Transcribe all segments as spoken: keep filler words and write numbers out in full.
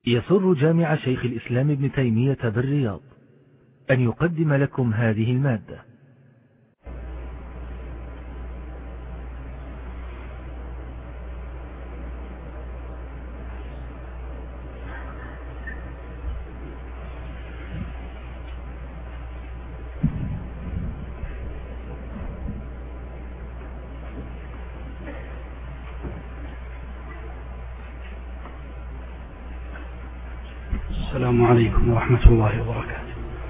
يسر جامع شيخ الإسلام ابن تيمية بالرياض أن يقدم لكم هذه المادة. السلام عليكم ورحمة الله وبركاته.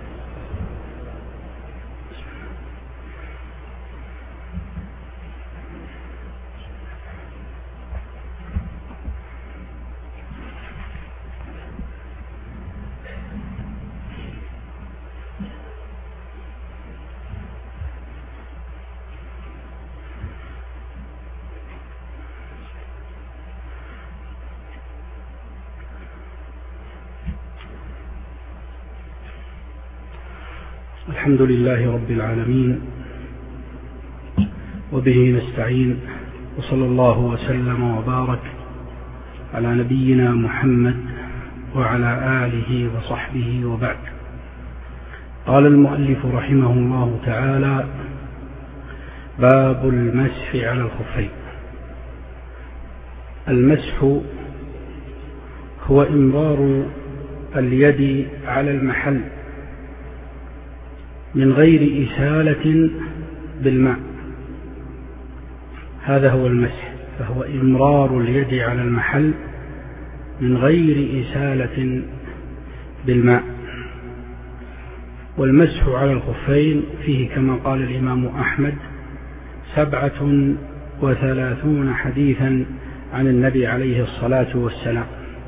الحمد لله رب العالمين، وبه نستعين، وصلى الله وسلم وبارك على نبينا محمد وعلى آله وصحبه وبعد. قال المؤلف رحمه الله تعالى: باب المسح على الخفين. المسح هو إمرار اليد على المحل من غير إسالة بالماء، هذا هو المسح، فهو إمرار اليد على المحل من غير إسالة بالماء. والمسح على الخفين فيه كما قال الإمام أحمد سبعة وثلاثون حديثا عن النبي عليه الصلاة والسلام،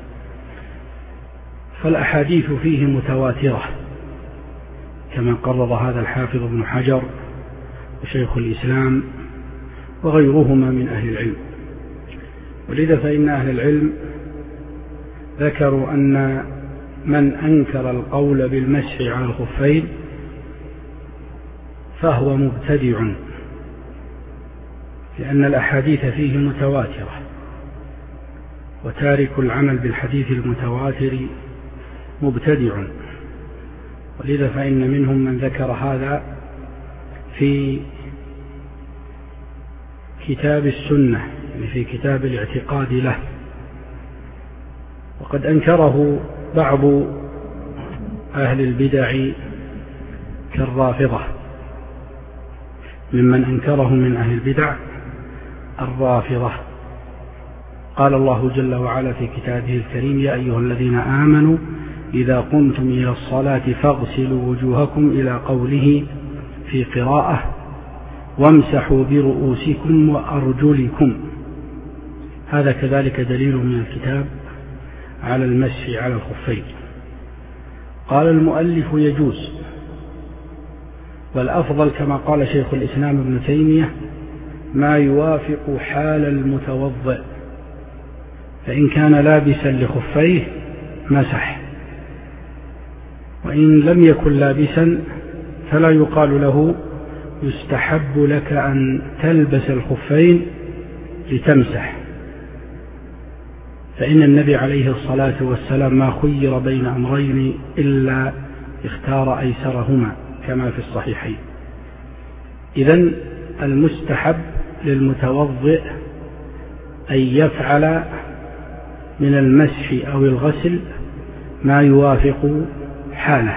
فالأحاديث فيه متواترة كما قرر هذا الحافظ ابن حجر وشيخ الإسلام وغيرهما من أهل العلم. ولذا فإن أهل العلم ذكروا أن من أنكر القول بالمسح على الخفين فهو مبتدع، لأن الأحاديث فيه متواترة، وتارك العمل بالحديث المتواتر مبتدع. ولذا فإن منهم من ذكر هذا في كتاب السنة، يعني في كتاب الاعتقاد له، وقد أنكره بعض أهل البدع كالرافضة. ممن أنكره من أهل البدع الرافضة. قال الله جل وعلا في كتابه الكريم: يا أيها الذين آمنوا إذا قمتم إلى الصلاة فاغسلوا وجوهكم، إلى قوله في قراءة: وامسحوا برؤوسكم وأرجلكم. هذا كذلك دليل من الكتاب على المسح على الخفين. قال المؤلف: يجوز، والأفضل كما قال شيخ الإسلام ابن تيمية ما يوافق حال المتوضئ، فإن كان لابسا لخفيه مسح، وإن لم يكن لابسا فلا يقال له يستحب لك أن تلبس الخفين لتمسح، فإن النبي عليه الصلاة والسلام ما خير بين أمرين إلا اختار أيسرهما كما في الصحيحين. إذن المستحب للمتوضئ أن يفعل من المسح أو الغسل ما يوافق حاله،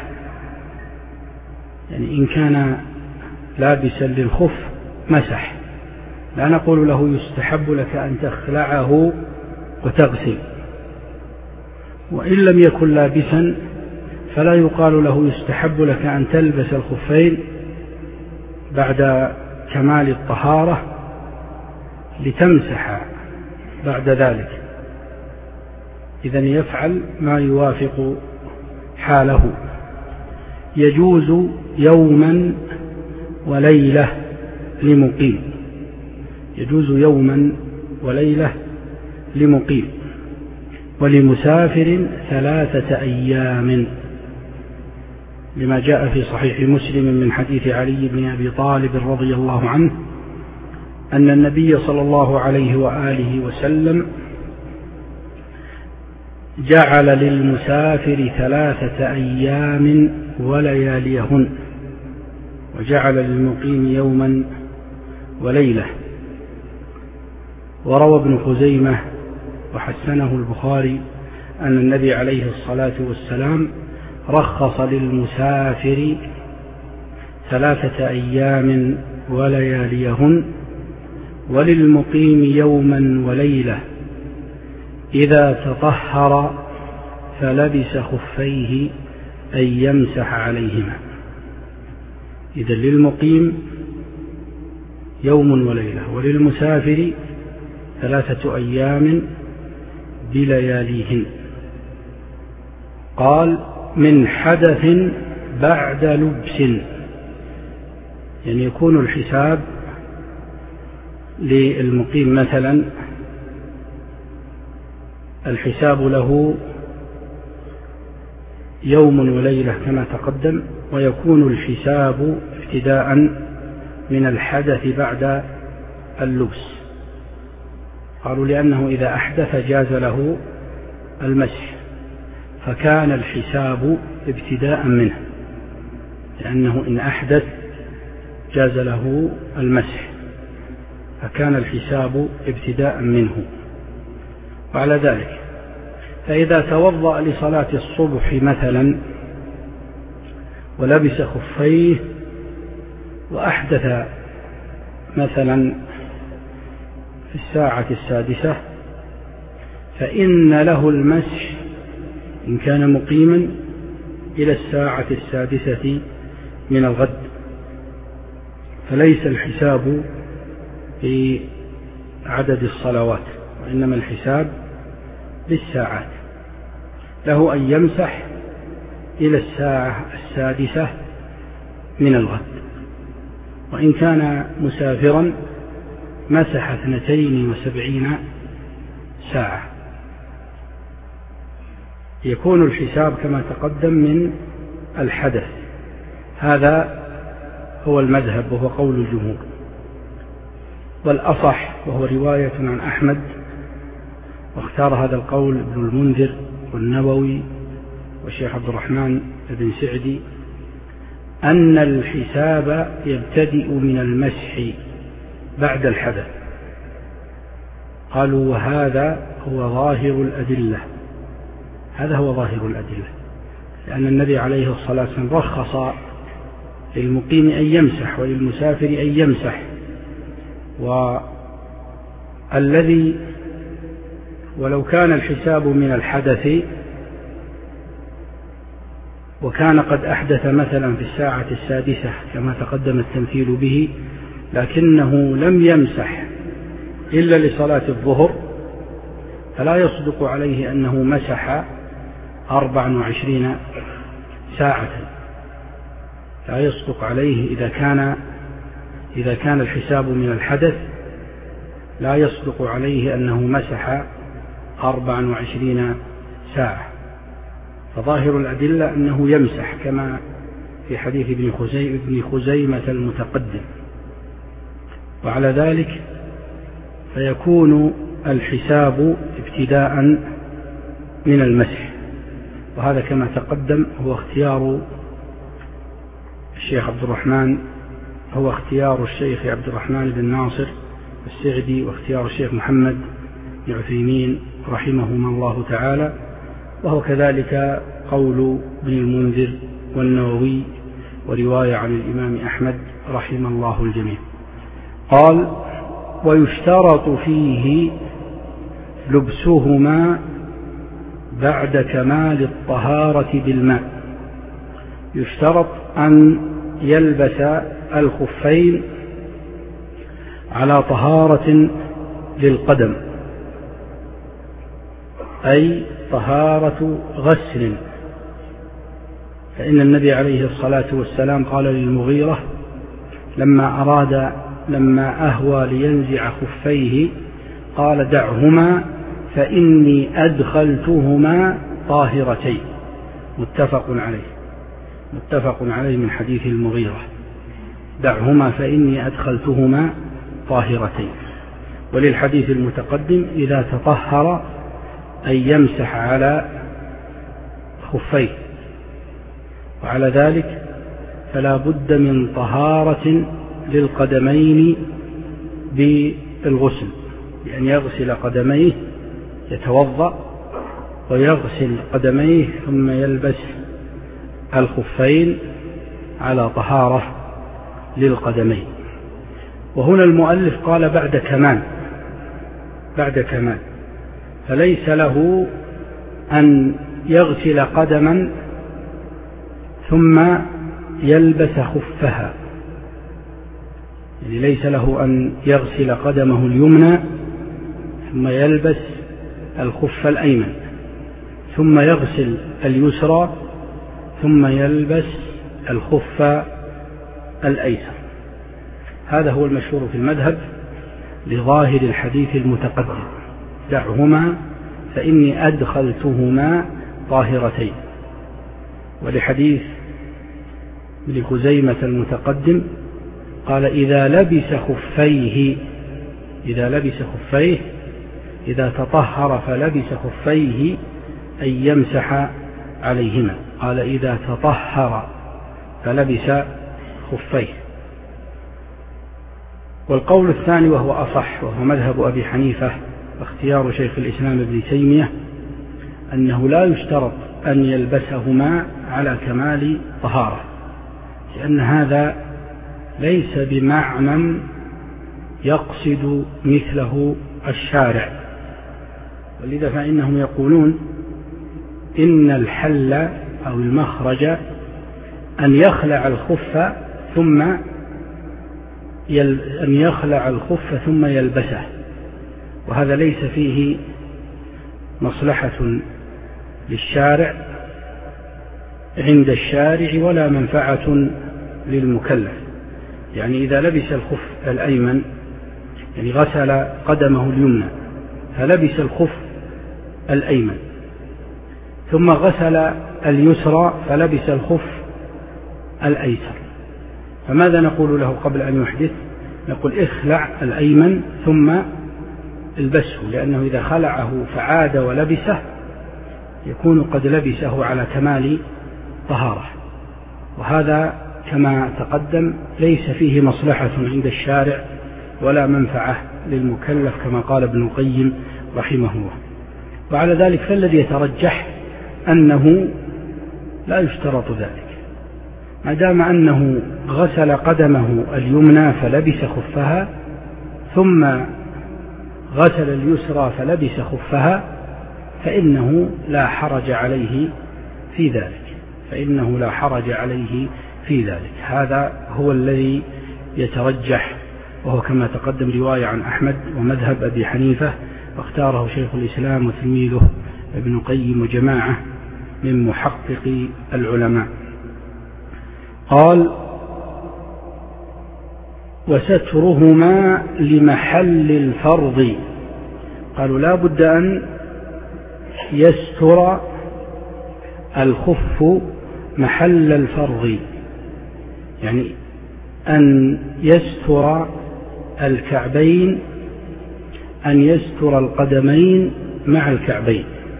يعني إن كان لابسا للخف مسح، لا نقول له يستحب لك أن تخلعه وتغسل. وإن لم يكن لابسا فلا يقال له يستحب لك أن تلبس الخفين بعد كمال الطهارة لتمسح بعد ذلك. إذن يفعل ما يوافق حاله. يجوز يوما وليلة لمقيم، يجوز يوما وليلة لمقيم، ولمسافر ثلاثة أيام، لما جاء في صحيح مسلم من حديث علي بن أبي طالب رضي الله عنه أن النبي صلى الله عليه وآله وسلم جعل للمسافر ثلاثة أيام ولياليهن، وجعل للمقيم يوما وليلة. وروى ابن خزيمة وحسنه البخاري أن النبي عليه الصلاة والسلام رخص للمسافر ثلاثة أيام ولياليهن وللمقيم يوما وليلة إذا تطهر فلبس خفيه أن يمسح عليهما. إذا للمقيم يوم وليلة وللمسافر ثلاثة أيام بلياليهن. قال من حدث بعد لبس، يعني يكون الحساب للمقيم مثلا الحساب له يوم وليلة كما تقدم، ويكون الحساب ابتداء من الحدث بعد اللبس. قالوا لأنه إذا أحدث جاز له المسح، فكان الحساب ابتداء منه، لأنه إن أحدث جاز له المسح، فكان الحساب ابتداء منه. وعلى ذلك فإذا توضأ لصلاة الصبح مثلا ولبس خفيه وأحدث مثلا في الساعة السادسة، فإن له المسح إن كان مقيما إلى الساعة السادسة من الغد، فليس الحساب في عدد الصلوات، وإنما الحساب بالساعات. له أن يمسح إلى الساعة السادسة من الغد، وإن كان مسافرا مسح اثنتين وسبعين ساعة. يكون الحساب كما تقدم من الحدث. هذا هو المذهب وهو قول الجمهور. والأصح وهو رواية عن أحمد، واختار هذا القول ابن المنذر والنووي والشيخ عبد الرحمن بن سعدي، أن الحساب يبتدئ من المسح بعد الحدث. قالوا وهذا هو ظاهر الأدلة، هذا هو ظاهر الأدلة، لأن النبي عليه الصلاة والسلام رخص للمقيم أن يمسح وللمسافر أن يمسح. والذي ولو كان الحساب من الحدث وكان قد أحدث مثلا في الساعة السادسة كما تقدم التمثيل به، لكنه لم يمسح إلا لصلاة الظهر، فلا يصدق عليه أنه مسح أربع وعشرين ساعة، لا يصدق عليه إذا كان إذا كان الحساب من الحدث، لا يصدق عليه أنه مسح أربع وعشرين ساعة. فظاهر الأدلة أنه يمسح كما في حديث ابن خزيمة, ابن خزيمة المتقدم. وعلى ذلك فيكون الحساب ابتداء من المسح، وهذا كما تقدم هو اختيار الشيخ عبد الرحمن هو اختيار الشيخ عبد الرحمن بن ناصر السعدي، واختيار الشيخ محمد بن عثيمين رحمهما الله تعالى، وهو كذلك قول ابن المنذر والنووي ورواية عن الإمام أحمد رحم الله الجميع. قال ويشترط فيه لبسهما بعد كمال الطهارة بالماء. يشترط أن يلبس الخفين على طهارة للقدم، أي طهارة غسل، فإن النبي عليه الصلاة والسلام قال للمغيرة لما أراد لما أهوى لينزع خفيه قال دعهما فإني أدخلتهما طاهرتين، متفق عليه متفق عليه من حديث المغيرة، دعهما فإني أدخلتهما طاهرتين. وللحديث المتقدم إذا تطهر أن يمسح على خفيه، وعلى ذلك فلا بد من طهارة للقدمين بالغسل، بأن يغسل قدميه، يتوضأ ويغسل قدميه ثم يلبس الخفين على طهارة للقدمين. وهنا المؤلف قال بعد كمال بعد كمال فليس له أن يغسل قدما ثم يلبس خفها، يعني ليس له أن يغسل قدمه اليمنى ثم يلبس الخف الأيمن، ثم يغسل اليسرى ثم يلبس الخف الأيسر. هذا هو المشهور في المذهب لظاهر الحديث المتقدم: دعهما فإني أدخلتهما طاهرتين. ولحديث ابن خزيمة المتقدم قال: إذا لبس خفيه إذا لبس خفيه إذا تطهر فلبس خفيه أن يمسح عليهما. قال: إذا تطهر فلبس خفيه. والقول الثاني وهو أصح، وهو مذهب أبي حنيفة واختيار شيخ الإسلام ابن تيمية، أنه لا يشترط أن يلبسهما على كمال طهارة، لأن هذا ليس بمعنى يقصد مثله الشارع. ولذا فإنهم يقولون إن الحل أو المخرج أن يخلع الخف ثم يل... أن يخلع الخف ثم يلبسه، وهذا ليس فيه مصلحة للشارع عند الشارع ولا منفعة للمكلف. يعني إذا لبس الخف الأيمن، يعني غسل قدمه اليمنى فلبس الخف الأيمن، ثم غسل اليسرى فلبس الخف الأيسر، فماذا نقول له قبل أن يحدث؟ نقول: اخلع الأيمن ثم البسه، لأنه إذا خلعه فعاد ولبسه يكون قد لبسه على كمال طهارة. وهذا كما تقدم ليس فيه مصلحة عند الشارع ولا منفعة للمكلف، كما قال ابن القيم رحمه الله. وعلى ذلك فالذي يترجح أنه لا يشترط ذلك، ما دام أنه غسل قدمه اليمنى فلبس خفها، ثم غسل اليسرى فلبس خفها، فإنه لا حرج عليه في ذلك فإنه لا حرج عليه في ذلك. هذا هو الذي يترجح، وهو كما تقدم رواية عن أحمد ومذهب أبي حنيفة، واختاره شيخ الإسلام وتلميذه ابن القيم وجماعة من محقق العلماء. قال: وسترهما لمحل الفرض. قالوا: لا بد أن يستر الخف محل الفرض، يعني أن يستر الكعبين، أن يستر القدمين مع الكعبين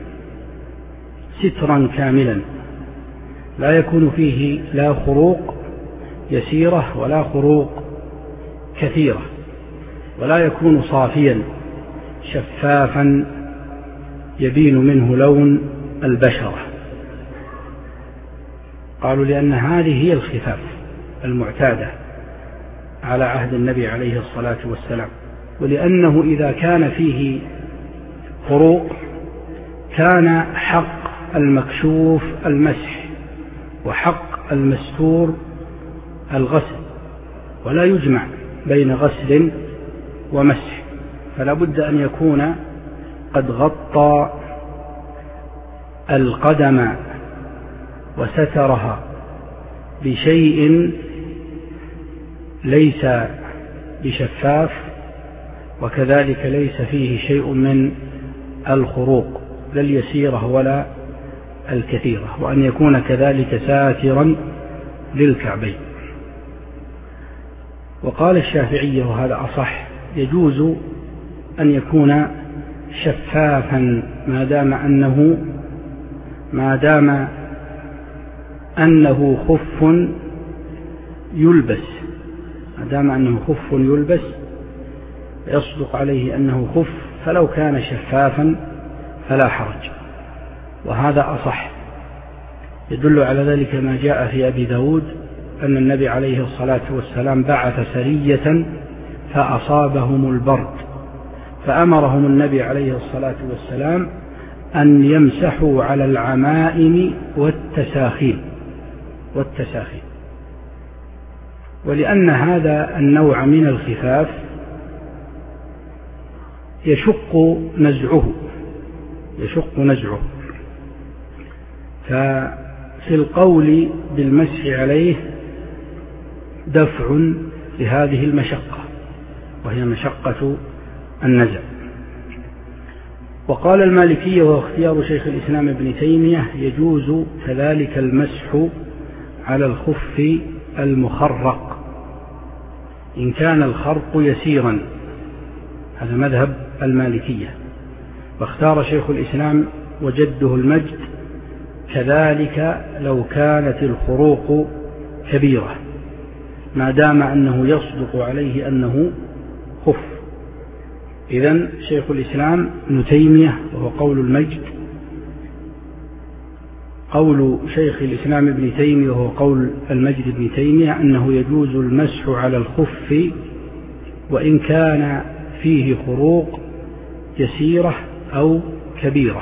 سترا كاملا، لا يكون فيه لا خروق يسيرة ولا خروق كثيرة، ولا يكون صافيا شفافا يبين منه لون البشرة. قالوا: لأن هذه هي الخفاف المعتادة على عهد النبي عليه الصلاة والسلام، ولأنه إذا كان فيه خروق كان حق المكشوف المسح وحق المستور الغسل، ولا يجمع بين غسل ومسح، فلا بد أن يكون قد غطى القدم وسترها بشيء ليس بشفاف، وكذلك ليس فيه شيء من الخروق لا اليسيرة ولا الكثيرة، وأن يكون كذلك ساترا للكعبين. وقال الشافعي وهذا أصح: يجوز أن يكون شفافا ما دام أنه ما دام أنه خف يلبس ما دام أنه خف يلبس يصدق عليه أنه خف، فلو كان شفافا فلا حرج، وهذا أصح. يدل على ذلك ما جاء في أبي داود أن النبي عليه الصلاة والسلام بعث سرية فأصابهم البرد، فأمرهم النبي عليه الصلاة والسلام أن يمسحوا على العمائم والتساخين والتساخين ولأن هذا النوع من الخفاف يشق نزعه يشق نزعه ففي القول بالمسح عليه دفع لهذه المشقة، وهي مشقة النزع. وقال المالكية واختيار شيخ الإسلام ابن تيمية يجوز كذلك المسح على الخف المخرق إن كان الخرق يسيرا، هذا مذهب المالكية. واختار شيخ الإسلام وجده المجد كذلك لو كانت الخروق كبيرة ما دام أنه يصدق عليه أنه خف. إذن شيخ الإسلام ابن تيمية وهو قول المجد، قول شيخ الإسلام ابن تيمية وهو قول المجد ابن تيمية أنه يجوز المسح على الخف وإن كان فيه خروق يسيرة أو كبيرة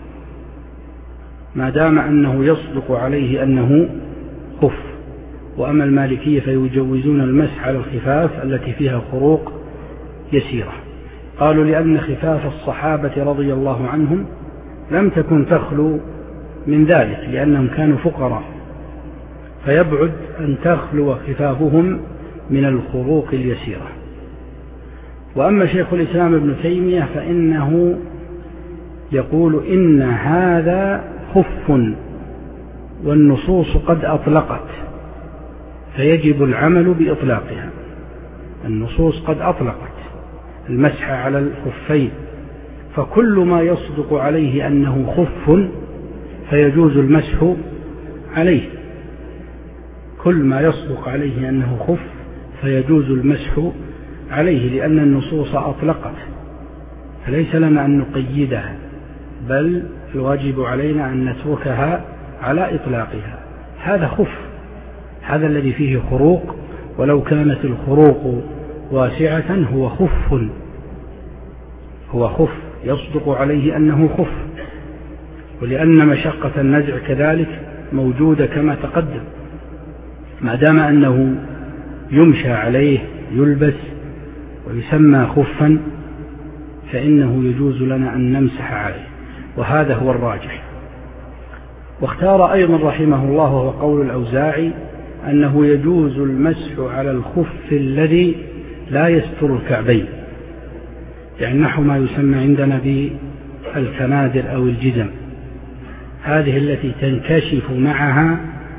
ما دام أنه يصدق عليه أنه خف. وأما المالكية فيجوزون المسح على الخفاف التي فيها خروق يسيرة. قالوا لأن خفاف الصحابة رضي الله عنهم لم تكن تخلو من ذلك لأنهم كانوا فقراء، فيبعد أن تخلو خفافهم من الخروق اليسيرة. وأما شيخ الإسلام ابن تيمية فإنه يقول إن هذا خف والنصوص قد أطلقت فيجب العمل بإطلاقها. النصوص قد أطلقت المسح على الخفين، فكل ما يصدق عليه أنه خف فيجوز المسح عليه، كل ما يصدق عليه أنه خف فيجوز المسح عليه، لأن النصوص أطلقت، فليس لنا أن نقيدها، بل الواجب علينا أن نتركها على إطلاقها. هذا خف، هذا الذي فيه خروق، ولو كانت الخروق واسعة هو خف هو خف يصدق عليه أنه خف. ولأن مشقة النزع كذلك موجودة كما تقدم، ما دام أنه يمشى عليه يلبس ويسمى خفا فإنه يجوز لنا أن نمسح عليه، وهذا هو الراجح. واختار أيضا رحمه الله وهو قول الأوزاعي أنه يجوز المسح على الخف الذي لا يستر الكعبين، يعني نحو ما يسمى عندنا بالكنادر أو الجزم، هذه التي تنكشف معها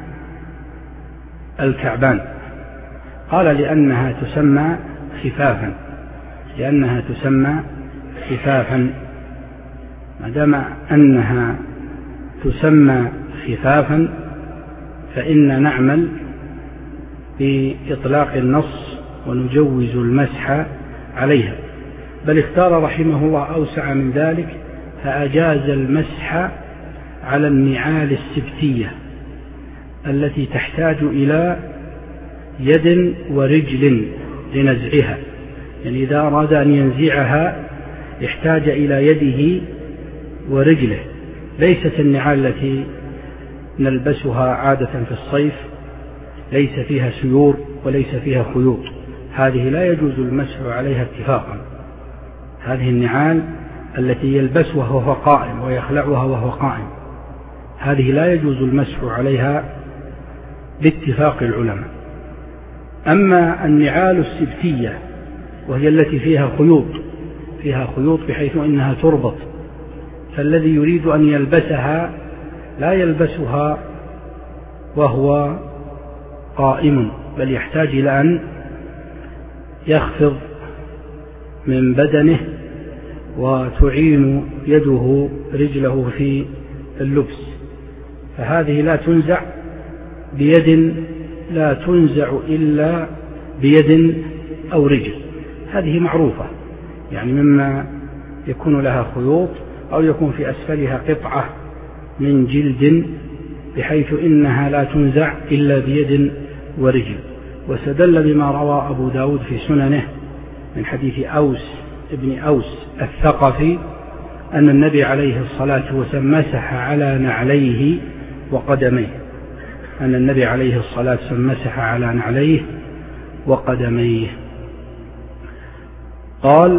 الكعبان. قال لأنها تسمى خفافا لأنها تسمى خفافا ما دام أنها تسمى خفافا فإن نعمل بإطلاق النص ونجوز المسح عليها. بل اختار رحمه الله أوسع من ذلك فأجاز المسح على النعال السبتية التي تحتاج إلى يد ورجل لنزعها، يعني إذا أراد أن ينزعها يحتاج إلى يده ورجله، ليست النعال التي نلبسها عادة في الصيف ليس فيها سيور وليس فيها خيوط، هذه لا يجوز المسح عليها اتفاقا. هذه النعال التي يلبسها وهو قائم ويخلعها وهو قائم، هذه لا يجوز المسح عليها باتفاق العلماء. أما النعال السبتية وهي التي فيها خيوط فيها خيوط بحيث أنها تربط، فالذي يريد أن يلبسها لا يلبسها وهو قائم، بل يحتاج إلى أن يخفض من بدنه وتعين يده رجله في اللبس، فهذه لا تنزع بيد لا تنزع إلا بيد أو رجل، هذه معروفة، يعني مما يكون لها خيوط أو يكون في أسفلها قطعة من جلد بحيث إنها لا تنزع إلا بيد ورجل. واستدل بما روى أبو داود في سننه من حديث أوس ابن أوس الثقفي أن النبي عليه الصلاة والسلام مسح على نعليه وقدميه، أن النبي عليه الصلاة والسلام مسح على نعليه وقدميه. قال: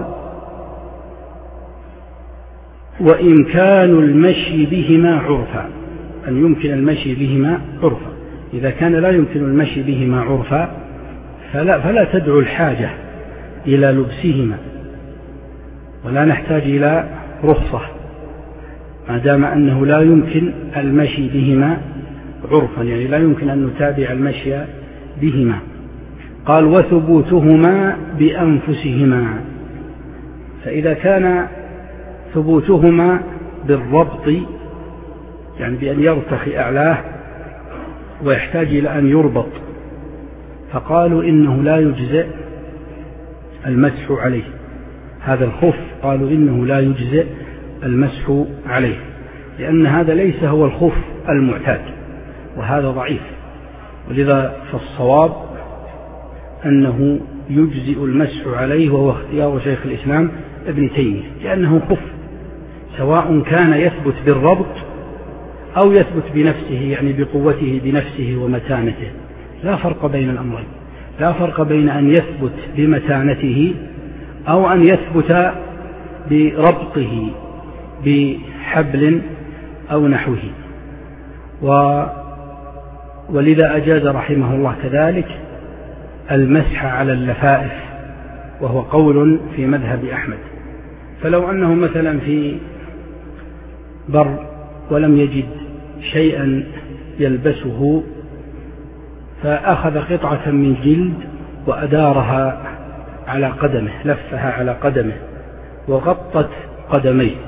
وإمكان المشي بهما عرفا، أن يمكن المشي بهما عرفا، إذا كان لا يمكن المشي بهما عرفا فلا, فلا تدعو الحاجة إلى لبسهما ولا نحتاج إلى رخصة ما دام أنه لا يمكن المشي بهما عرفا، يعني لا يمكن أن نتابع المشي بهما. قال: وثبوتهما بأنفسهما، فإذا كان ثبوتهما بالربط يعني بأن يرتخي أعلاه ويحتاج إلى أن يربط، فقالوا إنه لا يجزئ المسح عليه، هذا الخف قالوا إنه لا يجزئ المسح عليه، لأن هذا ليس هو الخف المعتاد وهذا ضعيف، ولذا فالصواب أنه يجزئ المسح عليه، وهو اختيار شيخ الإسلام ابن تيمية، لأنه خف سواء كان يثبت بالربط أو يثبت بنفسه، يعني بقوته بنفسه ومتانته، لا فرق بين الأمرين، لا فرق بين أن يثبت بمتانته أو أن يثبت بربطه بحبل أو نحوه. و ولذا أجاز رحمه الله كذلك المسح على اللفائف، وهو قول في مذهب أحمد. فلو أنه مثلا في بر ولم يجد شيئا يلبسه فأخذ قطعة من جلد وأدارها على قدمه، لفها على قدمه وغطت قدميه،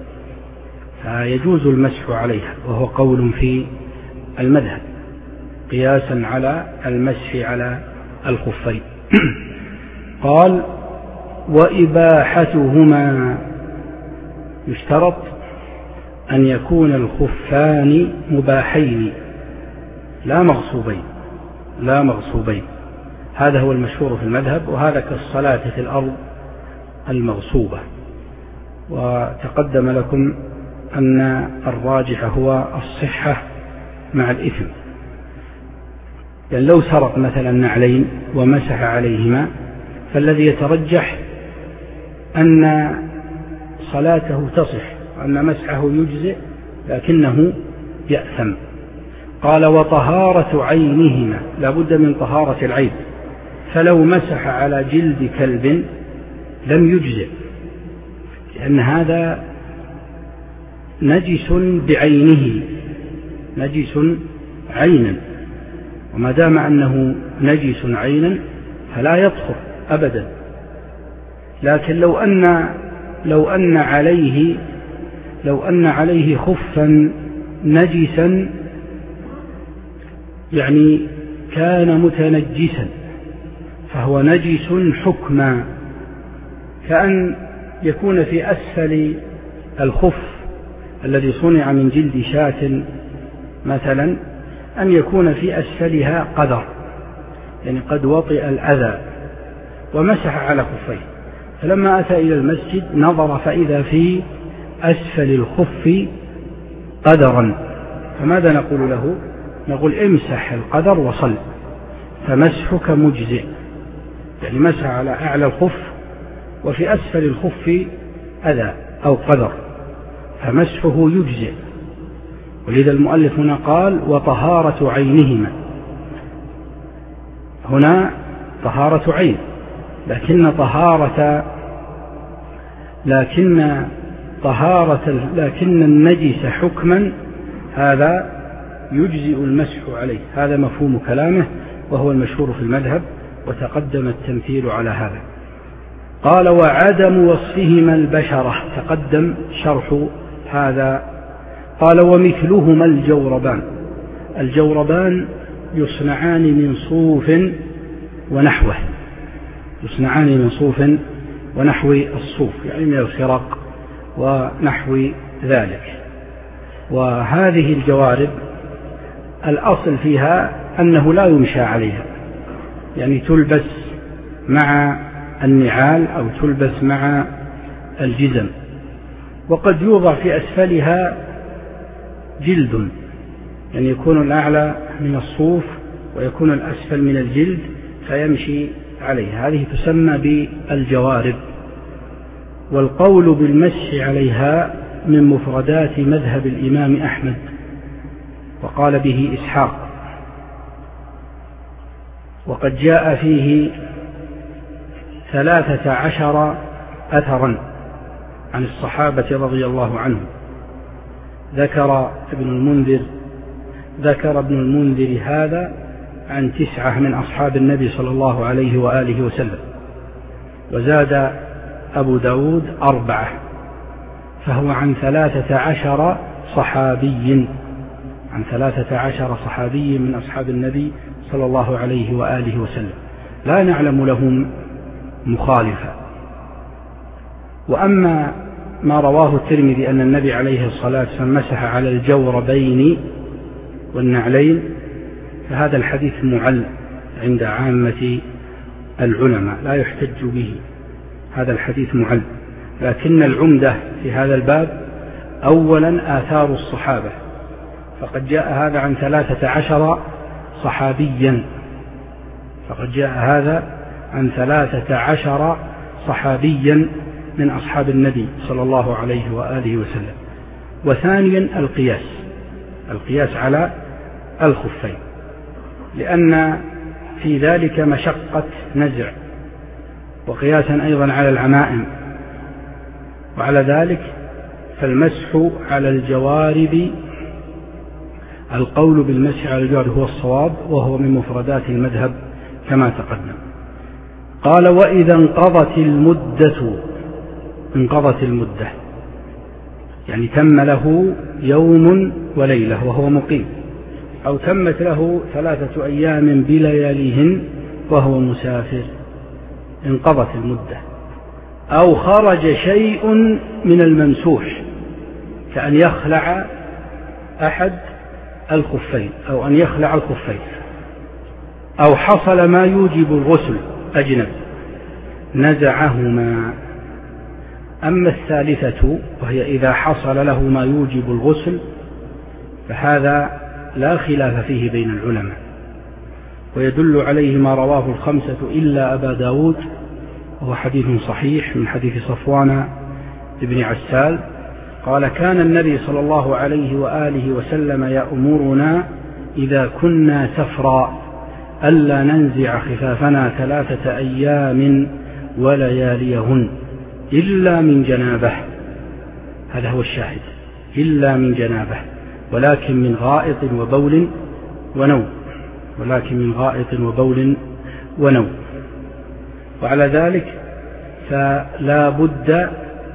فيجوز المسح عليها، وهو قول في المذهب قياسا على المسح على الخفين. قال: وإباحتهما، يشترط أن يكون الخفان مباحين لا مغصوبين، لا مغصوبين، هذا هو المشهور في المذهب، وهذا كالصلاة في الأرض المغصوبة. وتقدم لكم أن الراجح هو الصحة مع الإثم، يعني لو سرق مثلا نعلين ومسح عليهما فالذي يترجح أن صلاته تصح وأن مسحه يجزئ، لكنه يأثم. قال: وطهارة عينهما، لا بد من طهارة العين، فلو مسح على جلد كلب لم يجزئ، لأن هذا نجس بعينه، نجس عينا، وما دام أنه نجس عينا فلا يطهر أبدا. لكن لو أن لو أن عليه لو أن عليه خفا نجسا، يعني كان متنجسا، فهو نجس حكما، كأن يكون في أسفل الخف الذي صنع من جلد شاة مثلا، أن يكون في أسفلها قدر، يعني قد وطئ الأذى ومسح على خفيه، فلما أتى إلى المسجد نظر فإذا في أسفل الخف قدرا، فماذا نقول له؟ نقول: امسح القدر وصل، فمسحك مجزئ، يعني مسح على أعلى الخف وفي أسفل الخف أذى أو قدر، فمسحه يجزئ. ولذا المؤلف هنا قال: وطهارة عينهما، هنا طهارة عين، لكن طهارة لكن طهارة لكن النجس حكما هذا يجزئ المسح عليه، هذا مفهوم كلامه وهو المشهور في المذهب، وتقدم التمثيل على هذا. قال وعدم وصفهما البشرة، تقدم شرح هذا. قال ومثلهما الجوربان. الجوربان يصنعان من صوف ونحوه، يصنعان من صوف ونحو الصوف، يعني من الخرق ونحو ذلك. وهذه الجوارب الأصل فيها أنه لا يمشى عليها، يعني تلبس مع النعال أو تلبس مع الجزم، وقد يوضع في أسفلها جلد، يعني يكون الأعلى من الصوف ويكون الأسفل من الجلد فيمشي عليها. هذه تسمى بالجوارب. والقول بالمسح عليها من مفردات مذهب الإمام أحمد، وقال به إسحاق، وقد جاء فيه ثلاثة عشر أثرا عن الصحابة رضي الله عنهم. ذكر ابن المنذر ذكر ابن المنذر هذا عن تسعة من أصحاب النبي صلى الله عليه وآله وسلم، وزاد أبو داود أربعة، فهو عن ثلاثة عشر صحابي عن ثلاثة عشر صحابي من أصحاب النبي صلى الله عليه وآله وسلم، لا نعلم لهم مخالفة. وأما ما رواه الترمذي أن النبي عليه الصلاة والسلام مسح على الجوربين والنعلين، فهذا الحديث معل عند عامة العلماء، لا يحتج به، هذا الحديث معل. لكن العمدة في هذا الباب أولا آثار الصحابة، فقد جاء هذا عن ثلاثة عشر صحابيا فقد جاء هذا عن ثلاثة عشر صحابيا من أصحاب النبي صلى الله عليه وآله وسلم. وثانيا القياس القياس على الخفين، لأن في ذلك مشقة نزع، وقياسا أيضا على العمائم. وعلى ذلك فالمسح على الجوارب، القول بالمسح على الجوارب هو الصواب، وهو من مفردات المذهب كما تقدم. قال وإذا انقضت المدة انقضت المدة يعني تم له يوم وليلة وهو مقيم، أو تمت له ثلاثة أيام بلياليهن وهو مسافر، انقضت المدة. أو خرج شيء من الممسوح كأن يخلع أحد الخفين أو أن يخلع الخفين، أو حصل ما يوجب الغسل أجنب نزعهما. أما الثالثة وهي إذا حصل له ما يوجب الغسل فهذا لا خلاف فيه بين العلماء، ويدل عليه ما رواه الخمسة إلا أبا داود، وهو حديث صحيح من حديث صفوان بن عسال قال كان النبي صلى الله عليه وآله وسلم يأمرنا إذا كنا سفرا ألا ننزع خفافنا ثلاثة أيام ولياليهن إلا من جنابه. هذا هو الشاهد، إلا من جنابه، ولكن من غائط وبول ونوم ولكن من غائط وبول ونوم. وعلى ذلك فلا بد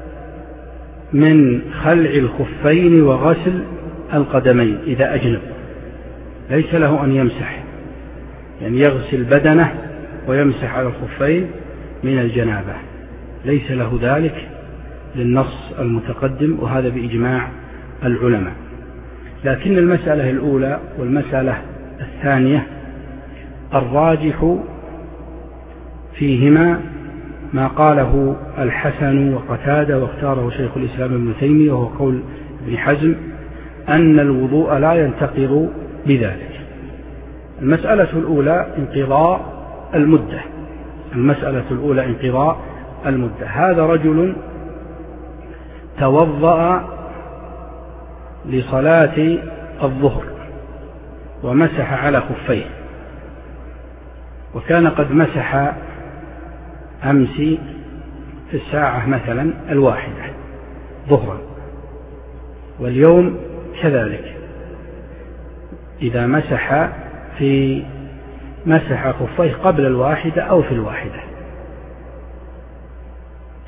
من خلع الخفين وغسل القدمين إذا أجنب، ليس له أن يمسح، يعني يغسل بدنه ويمسح على الخفين من الجنابة، ليس له ذلك للنص المتقدم، وهذا بإجماع العلماء. لكن المسألة الأولى والمسألة الثانية الراجح فيهما ما قاله الحسن وقتادة واختاره شيخ الإسلام ابن تيمية وهو قول ابن حزم، أن الوضوء لا ينتقض بذلك. المسألة الأولى انقضاء المدة المسألة الأولى انقضاء المدة هذا رجل توضأ لصلاة الظهر ومسح على خفيه، وكان قد مسح أمس في الساعة مثلا الواحدة ظهرا، واليوم كذلك إذا مسح في مسح خفيه قبل الواحدة أو في الواحدة،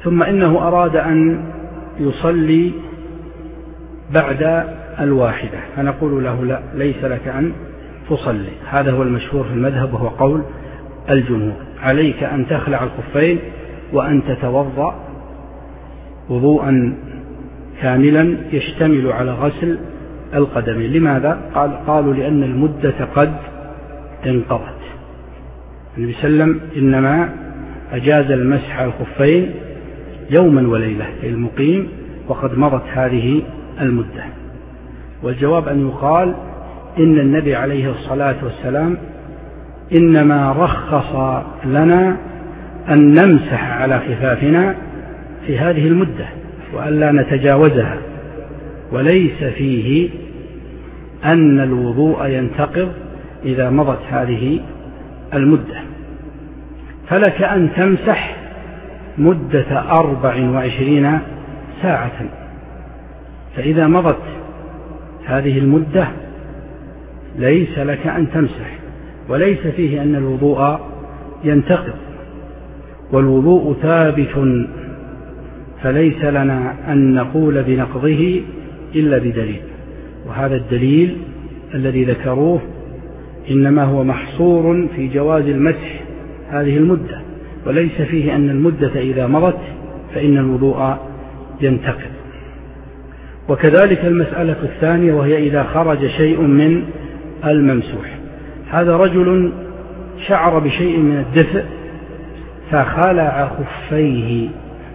ثم إنه أراد أن يصلي بعد الواحدة، فنقول له لا، ليس لك أن تصلي. هذا هو المشهور في المذهب وهو قول الجمهور. عليك أن تخلع الخفين وأن تتوضأ وضوءا كاملا يشتمل على غسل القدمين. لماذا؟ قال قالوا لأن المدة قد انقضت. النبي صلى الله عليه وسلم إنما أجاز المسح على الخفين يوما وليلة للمقيم، وقد مضت هذه المدة. والجواب أن يقال إن النبي عليه الصلاة والسلام إنما رخص لنا أن نمسح على خفافنا في هذه المدة وألا نتجاوزها، وليس فيه أن الوضوء ينتقض إذا مضت هذه المدة. فلك أن تمسح مدة أربع وعشرين ساعة، فإذا مضت هذه المدة ليس لك أن تمسح، وليس فيه أن الوضوء ينتقض، والوضوء ثابت، فليس لنا أن نقول بنقضه إلا بدليل. وهذا الدليل الذي ذكروه إنما هو محصور في جواز المسح هذه المدة، وليس فيه أن المدة إذا مضت فإن الوضوء ينتقض. وكذلك المسألة الثانية وهي إذا خرج شيء من الممسوح. هذا رجل شعر بشيء من الدفء فخلع خفيه،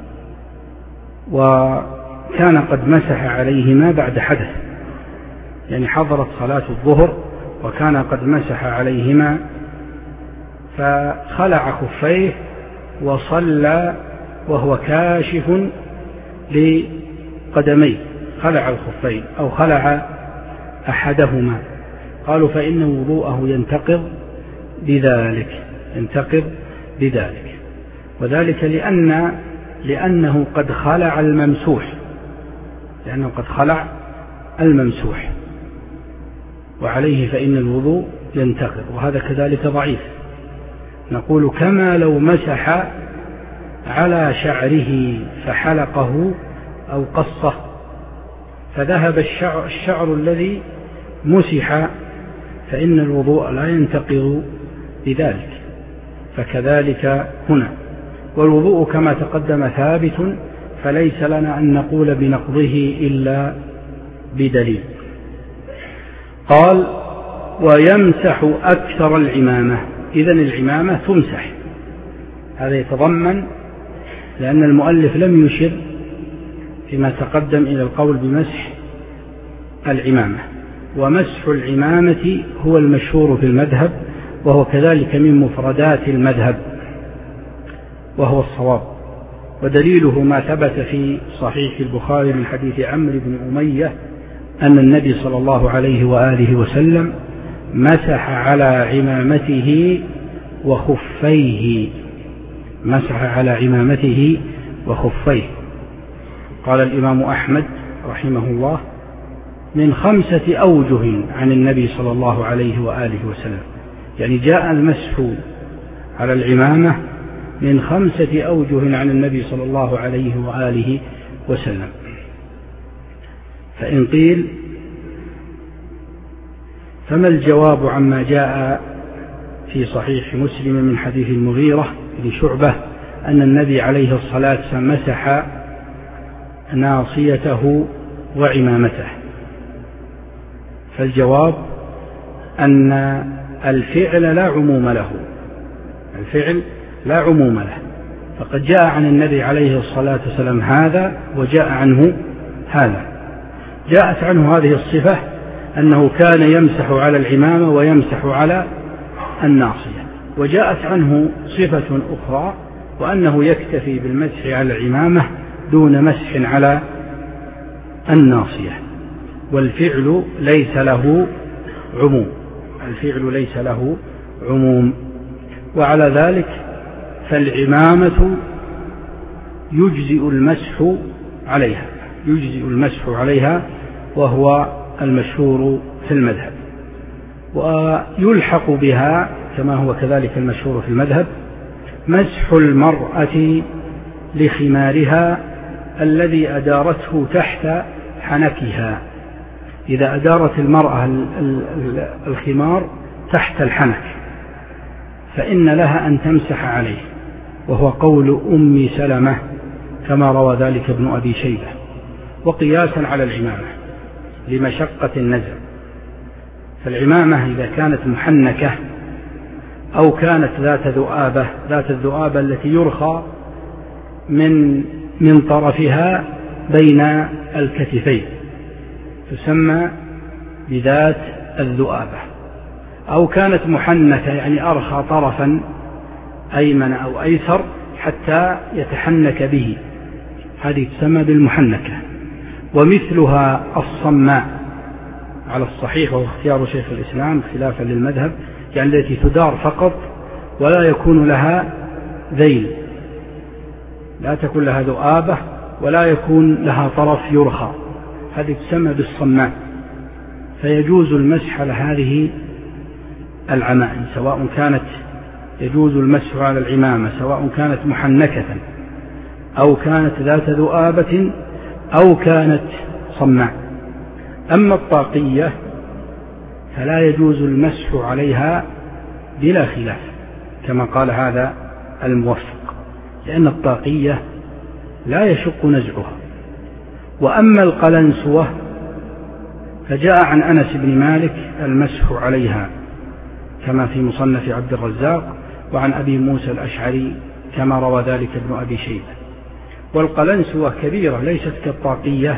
وكان قد مسح عليهما بعد حدث، يعني حضرت صلاة الظهر وكان قد مسح عليهما، فخلع خفيه وصلى وهو كاشف لقدميه، خلع الخفين أو خلع أحدهما. قالوا فإن وضوءه ينتقض بذلك، ينتقض بذلك، وذلك لأن لأنه قد خلع الممسوح، لأنه قد خلع الممسوح وعليه فإن الوضوء ينتقض. وهذا كذلك ضعيف. نقول كما لو مسح على شعره فحلقه أو قصه فذهب الشعر, الشعر الذي مسح فإن الوضوء لا ينتقض بذلك، فكذلك هنا. والوضوء كما تقدم ثابت، فليس لنا أن نقول بنقضه إلا بدليل. قال ويمسح أكثر العمامة. إذن العمامة تمسح، هذا يتضمن، لأن المؤلف لم يشر فيما تقدم إلى القول بمسح العمامة، ومسح العمامة هو المشهور في المذهب، وهو كذلك من مفردات المذهب، وهو الصواب. ودليله ما ثبت في صحيح البخاري من حديث عمرو بن أمية أن النبي صلى الله عليه وآله وسلم مسح على عمامته وخفيه، مسح على عمامته وخفيه. قال الإمام أحمد رحمه الله من خمسة أوجه عن النبي صلى الله عليه وآله وسلم، يعني جاء المسح على العمامة من خمسة أوجه عن النبي صلى الله عليه وآله وسلم. فإن قيل فما الجواب عما جاء في صحيح مسلم من حديث المغيرة بن شعبة أن النبي عليه الصلاة والسلام مسح ناصيته وعمامته؟ فالجواب أن الفعل لا عموم له، الفعل لا عموم له، فقد جاء عن النبي عليه الصلاة والسلام هذا وجاء عنه هذا. جاءت عنه هذه الصفة أنه كان يمسح على العمامة ويمسح على الناصية، وجاءت عنه صفة أخرى وأنه يكتفي بالمسح على العمامة دون مسح على الناصية، والفعل ليس له عموم، الفعل ليس له عموم. وعلى ذلك فالعمامة يجزئ المسح عليها، يجزئ المسح عليها وهو المشهور في المذهب، ويلحق بها كما هو كذلك المشهور في المذهب مسح المرأة لخمارها الذي أدارته تحت حنكها. إذا أدارت المرأة الخمار تحت الحنك فإن لها أن تمسح عليه، وهو قول أم سلمة كما روى ذلك ابن أبي شيبة، وقياسا على العمامة لمشقة النزع. فالعمامة إذا كانت محنكة أو كانت ذات ذؤابة، ذات الذؤابة التي يرخى من من طرفها بين الكتفين تسمى بذات الذؤابة، أو كانت محنكة يعني أرخى طرفا أيمن أو أيسر حتى يتحنك به، هذه تسمى بالمحنكة. ومثلها الصماء على الصحيح، وهو اختيار شيخ الإسلام خلافا للمذهب، يعني التي تدار فقط ولا يكون لها ذيل، لا تكون لها ذؤابة ولا يكون لها طرف يرخى، هذه تسمى بالصماء. فيجوز المسح على هذه العمائم، سواء كانت يجوز المسح على العمامة سواء كانت محنكة أو كانت ذات ذؤابة أو كانت صماء. أما الطاقية فلا يجوز المسح عليها بلا خلاف كما قال هذا الموفق، لأن الطاقية لا يشق نزعها. وأما القلنسوة فجاء عن أنس بن مالك المسح عليها كما في مصنف عبد الرزاق، وعن أبي موسى الأشعري كما روى ذلك ابن أبي شيبة. والقلنسوة كبيرة ليست كالطاقية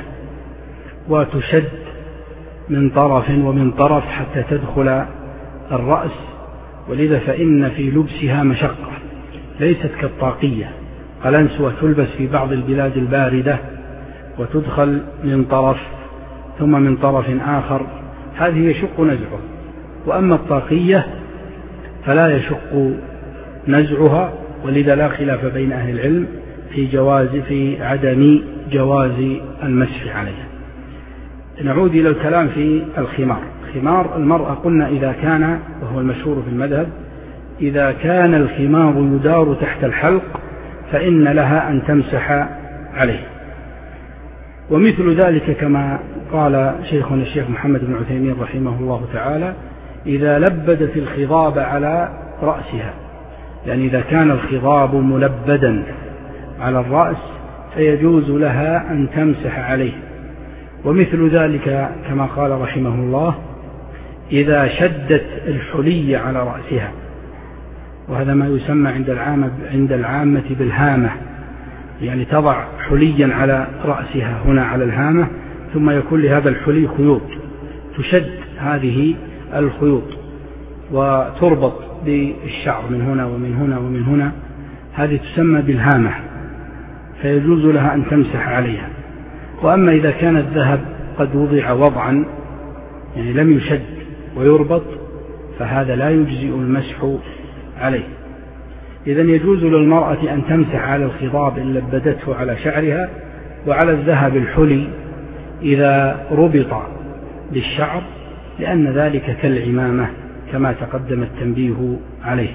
وتشد من طرف ومن طرف حتى تدخل الرأس، ولذا فإن في لبسها مشقة، ليست كالطاقية. قلنسوة تلبس في بعض البلاد الباردة وتدخل من طرف ثم من طرف آخر، هذه يشق نزعها. وأما الطاقية فلا يشق نزعها، ولذا لا خلاف بين أهل العلم في جواز في عدم جواز المسح عليها. نعود إلى الكلام في الخمار. خمار المرأة قلنا إذا كان، وهو المشهور في المذهب، إذا كان الخمار يدار تحت الحلق فإن لها أن تمسح عليه. ومثل ذلك كما قال شيخنا الشيخ محمد بن عثيمين رحمه الله تعالى: إذا لبدت الخضاب على رأسها، يعني إذا كان الخضاب ملبدا على الرأس فيجوز لها أن تمسح عليه. ومثل ذلك كما قال رحمه الله: إذا شدت الحلي على رأسها، وهذا ما يسمى عند العامة, عند العامة بالهامة، يعني تضع حليا على رأسها هنا على الهامة، ثم يكون لهذا الحلي خيوط، تشد هذه الخيوط وتربط بالشعر من هنا ومن هنا ومن هنا، هذه تسمى بالهامة، فيجوز لها أن تمسح عليها. وأما إذا كان الذهب قد وضع وضعا يعني لم يشد ويربط فهذا لا يجزئ المسح عليه. إذن يجوز للمرأة أن تمسح على الخضاب إن لبدته على شعرها، وعلى الذهب الحلي إذا ربط بالشعر، لأن ذلك كالعمامة كما تقدم التنبيه عليه.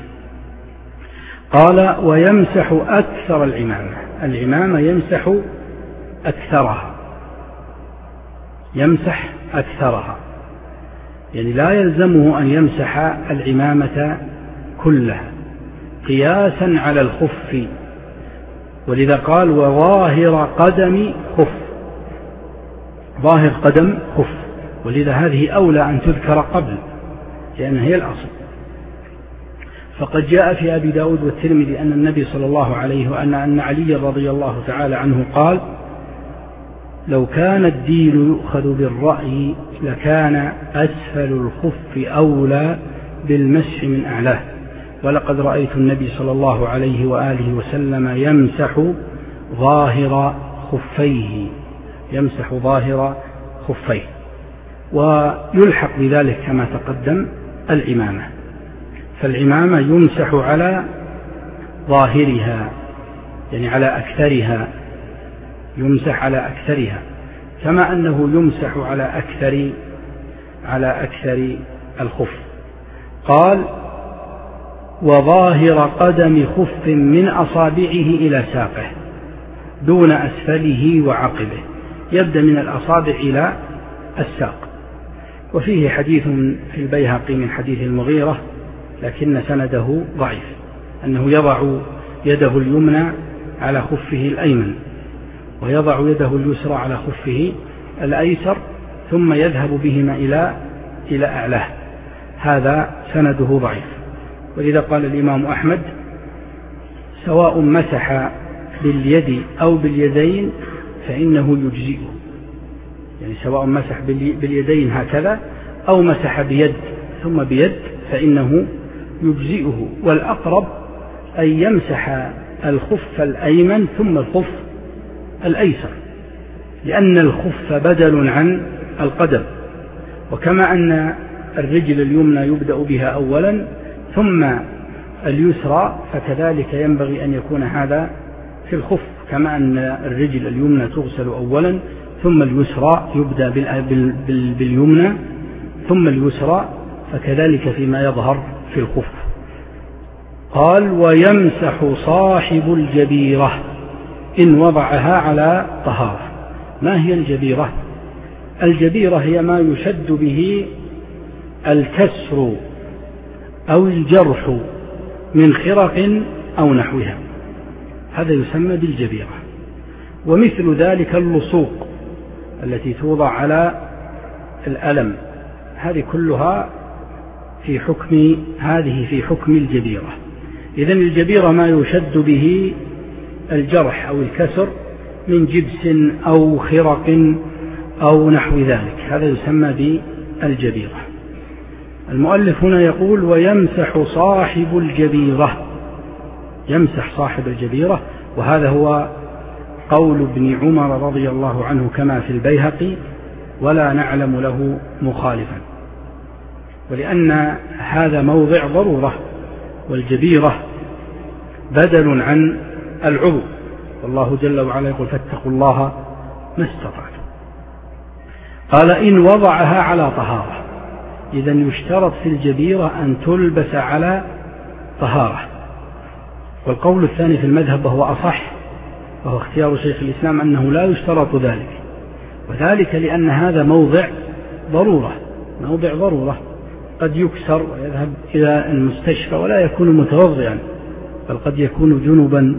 قال: ويمسح أكثر العمامة. العمامة يمسح أكثرها، يمسح أكثرها، يعني لا يلزمه أن يمسح العمامة كلها قياسا على الخف، ولذا قال: وظاهر قدم خف، ظاهر قدم خف، ولذا هذه أولى أن تذكر قبل لأنها هي الأصل. فقد جاء في أبي داود والترمذي أن النبي صلى الله عليه وأن أن علي رضي الله تعالى عنه قال: لو كان الدين يؤخذ بالرأي لكان أسفل الخف أولى بالمسح من أعلاه، ولقد رأيت النبي صلى الله عليه وآله وسلم يمسح ظاهر خفيه، يمسح ظاهر خفيه. ويلحق بذلك كما تقدم العمامة، فالعمامة يمسح على ظاهرها يعني على أكثرها، يمسح على أكثرها، كما أنه يمسح على أكثر على أكثر الخف. قال: وظاهر قدم خف من أصابعه إلى ساقه، دون أسفله وعقبه، يبدأ من الأصابع إلى الساق. وفيه حديث في البيهقي من حديث المغيرة لكن سنده ضعيف، أنه يضع يده اليمنى على خفه الأيمن ويضع يده اليسرى على خفه الأيسر ثم يذهب بهما إلى إلى أعلاه، هذا سنده ضعيف. ولذا قال الإمام أحمد سواء مسح باليد أو باليدين فإنه يجزئه، يعني سواء مسح باليدين هكذا أو مسح بيد ثم بيد فإنه يجزئه، والأقرب أن يمسح الخف الأيمن ثم الخف الأيسر، لأن الخف بدل عن القدم، وكما أن الرجل اليمنى يبدأ بها أولا ثم اليسرى فكذلك ينبغي أن يكون هذا في الخف، كما أن الرجل اليمنى تغسل أولا ثم اليسرى يبدأ باليمنى ثم اليسرى، فكذلك فيما يظهر في الخف. قال ويمسح صاحب الجبيرة إن وضعها على طهارة. ما هي الجبيرة؟ الجبيرة هي ما يشد به الكسر أو الجرح من خرق أو نحوها، هذا يسمى بالجبيرة. ومثل ذلك اللصوق التي توضع على الألم، هذه كلها في حكم هذه في حكم الجبيرة. إذن الجبيرة ما يشد به الجرح أو الكسر من جبس أو خرق أو نحو ذلك، هذا يسمى بالجبيرة. المؤلف هنا يقول ويمسح صاحب الجبيرة، يمسح صاحب الجبيرة، وهذا هو قول ابن عمر رضي الله عنه كما في البيهقي، ولا نعلم له مخالفا، ولأن هذا موضع ضرورة، والجبيرة بدل عن العضو، والله جل وعلا يقول فاتقوا الله ما استطعتم. قال إن وضعها على طهارة، إذن يشترط في الجبيرة أن تلبس على طهارة. والقول الثاني في المذهب وهو أصح، وهو اختيار شيخ الإسلام، أنه لا يشترط ذلك، وذلك لأن هذا موضع ضرورة، موضع ضرورة قد يكسر ويذهب إلى المستشفى ولا يكون متوضئا، بل قد يكون جنبا،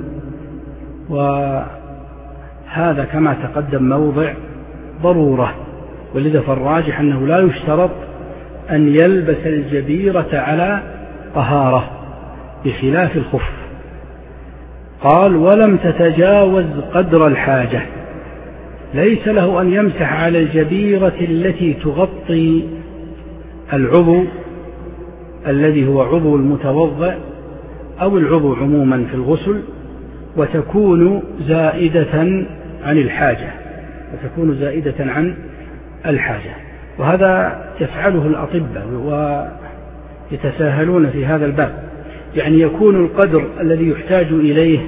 وهذا كما تقدم موضع ضرورة. ولذا فالراجح أنه لا يشترط أن يلبس الجبيرة على طهارة بخلاف الخف. قال ولم تتجاوز قدر الحاجة، ليس له أن يمسح على الجبيرة التي تغطي العضو الذي هو عضو المتوضئ أو العضو عموما في الغسل، وتكون زائدة عن الحاجة، وتكون زائدة عن الحاجة. وهذا يفعله الأطباء ويتساهلون في هذا الباب، يعني يكون القدر الذي يحتاج إليه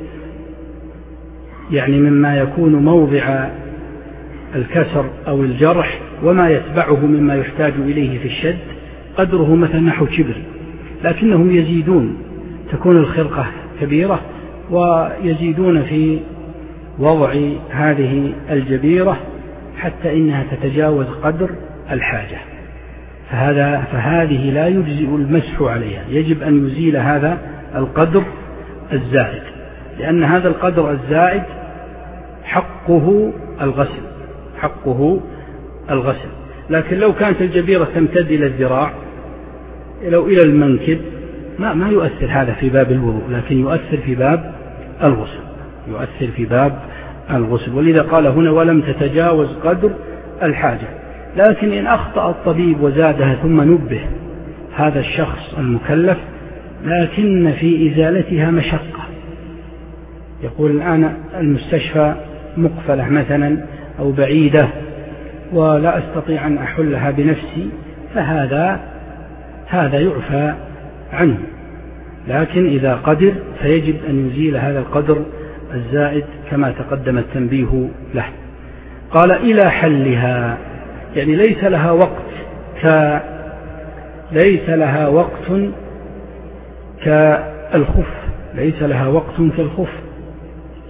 يعني مما يكون موضع الكسر أو الجرح وما يتبعه مما يحتاج إليه في الشد قدره مثلا نحو شبر، لكنهم يزيدون، تكون الخرقة كبيرة ويزيدون في وضع هذه الجبيرة حتى إنها تتجاوز قدر الحاجة، فهذا فهذه لا يجزئ المسح عليها، يجب أن يزيل هذا القدر الزائد، لأن هذا القدر الزائد حقه الغسل، حقه الغسل. لكن لو كانت الجبيرة تمتد إلى الذراع لو إلى المنكب ما ما يؤثر هذا في باب الوضوء، لكن يؤثر في باب الغسل، يؤثر في باب الغسل. ولذا قال هنا ولم تتجاوز قدر الحاجة. لكن إن أخطأ الطبيب وزادها ثم نبه هذا الشخص المكلف، لكن في إزالتها مشقة، يقول الآن المستشفى مقفلة مثلا أو بعيدة ولا أستطيع أن أحلها بنفسي، فهذا هذا يعفى عنه. لكن إذا قدر فيجب أن يزيل هذا القدر الزائد كما تقدم التنبيه له. قال إلى حلها، يعني ليس لها وقت ك ليس لها وقت كالخف، ليس لها وقت كالخف،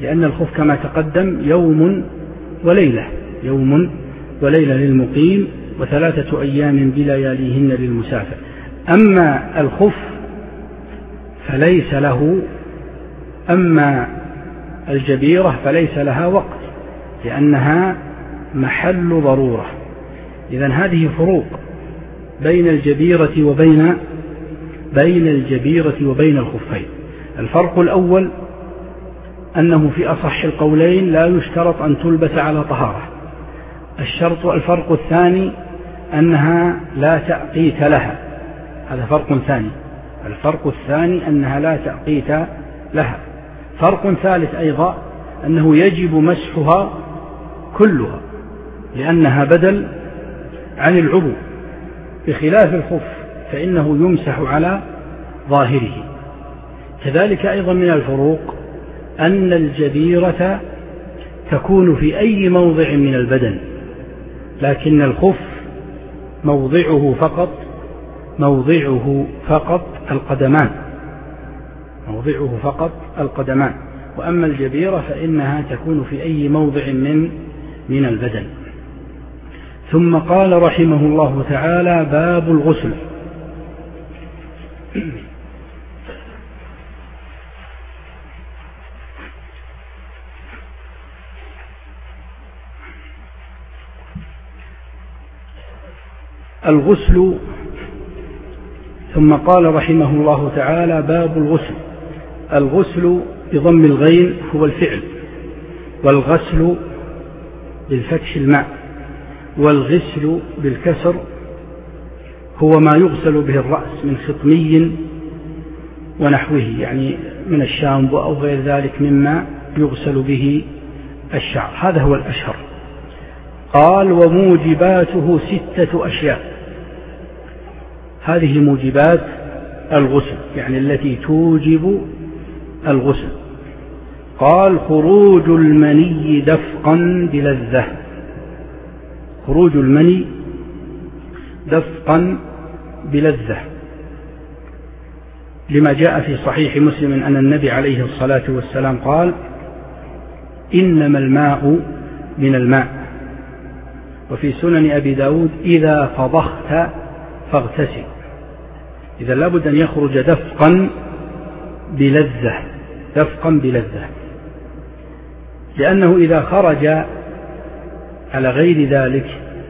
لأن الخوف كما تقدم يوم وليلة، يوم وليلة للمقيم وثلاثة أيام بلياليهن للمسافر. أما الخف فليس له أما الجبيرة فليس لها وقت لأنها محل ضرورة. إذن هذه فروق بين الجبيرة وبين بين الجبيرة وبين الخفين. الفرق الأول أنه في أصح القولين لا يشترط أن تلبس على طهارة. الشرط الفرق الثاني أنها لا تأقيت لها، هذا فرق ثاني. الفرق الثاني أنها لا تأقيت لها. فرق ثالث أيضا أنه يجب مسحها كلها لأنها بدل عن العضو، بخلاف الخف فإنه يمسح على ظاهره. كذلك أيضا من الفروق أن الجبيرة تكون في أي موضع من البدن، لكن الخف موضعه فقط موضعه فقط القدمان موضعه فقط القدمان وأما الجبيرة فإنها تكون في أي موضع من من البدن. ثم قال رحمه الله تعالى: باب الغسل. الغسل. ثم قال رحمه الله تعالى: باب الغسل. الغسل بضم الغين هو الفعل، والغسل بالفتح الماء، والغسل بالكسر هو ما يغسل به الرأس من خطمي ونحوه، يعني من الشامبو أو غير ذلك مما يغسل به الشعر، هذا هو الأشهر. قال: وموجباته ستة أشياء. هذه موجبات الغسل يعني التي توجب الغسل. قال: خروج المني دفقا بلذة. خروج المني دفقا بلذة، لما جاء في صحيح مسلم أن النبي عليه الصلاة والسلام قال: إنما الماء من الماء. وفي سنن أبي داود: إذا فضخت فاغتسل. إذا لابد أن يخرج دفقا بلذة، دفقا بلذة، لأنه إذا خرج على غير ذلك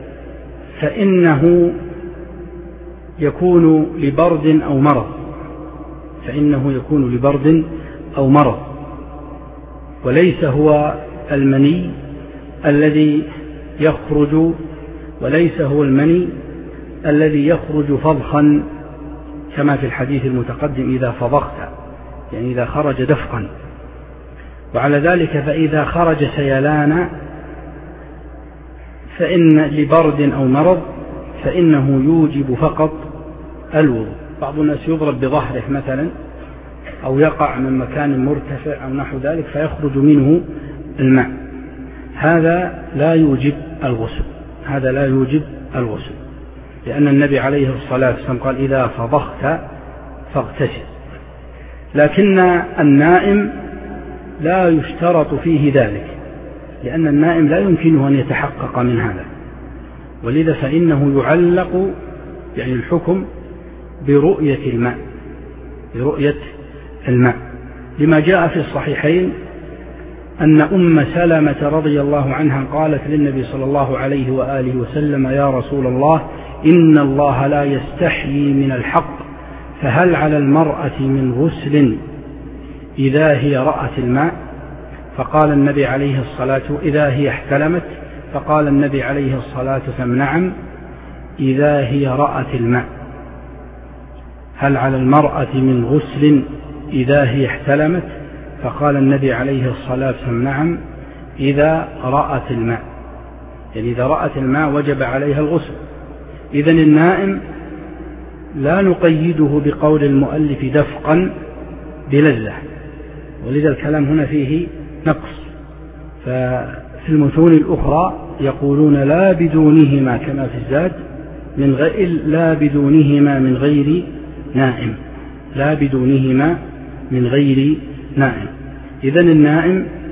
فإنه يكون لبرد أو مرض فإنه يكون لبرد أو مرض وليس هو المني الذي يخرج وليس هو المني الذي يخرج فضخا كما في الحديث المتقدم: إذا فضخت، يعني إذا خرج دفقا. وعلى ذلك فإذا خرج سيلانا فإن لبرد أو مرض فإنه يوجب فقط الوضوء. بعض الناس يضرب بظهره مثلا أو يقع من مكان مرتفع أو نحو ذلك فيخرج منه الماء، هذا لا يوجب الغسل، هذا لا يوجب الغسل، لأن النبي عليه الصلاة والسلام قال: إذا فضخت فاغتسل. لكن النائم لا يشترط فيه ذلك، لأن النائم لا يمكنه أن يتحقق من هذا، ولذا فإنه يعلق يعني الحكم برؤية الماء برؤية الماء لما جاء في الصحيحين أن أم سلمة رضي الله عنها قالت للنبي صلى الله عليه وآله وسلم: يا رسول الله، إن الله لا يستحيي من الحق، فهل على المرأة من غسل إذا هي رأت الماء؟ فقال النبي عليه الصلاة إذا هي احتلمت فقال النبي عليه الصلاة والسلام: نعم، إذا هي رأت الماء. هل على المرأة من غسل إذا هي احتلمت؟ فقال النبي عليه الصلاة والسلام: نعم، إذا رأت الماء، يعني إذا رأت الماء وجب عليها الغسل. إذن النائم لا نقيده بقول المؤلف دفقا بلذة، ولذا الكلام هنا فيه نقص. ففي المتون الأخرى يقولون لا بدونهما كما في الزاد من غير لا بدونهما من غير نائم لا بدونهما من غير نائم. إذن النائم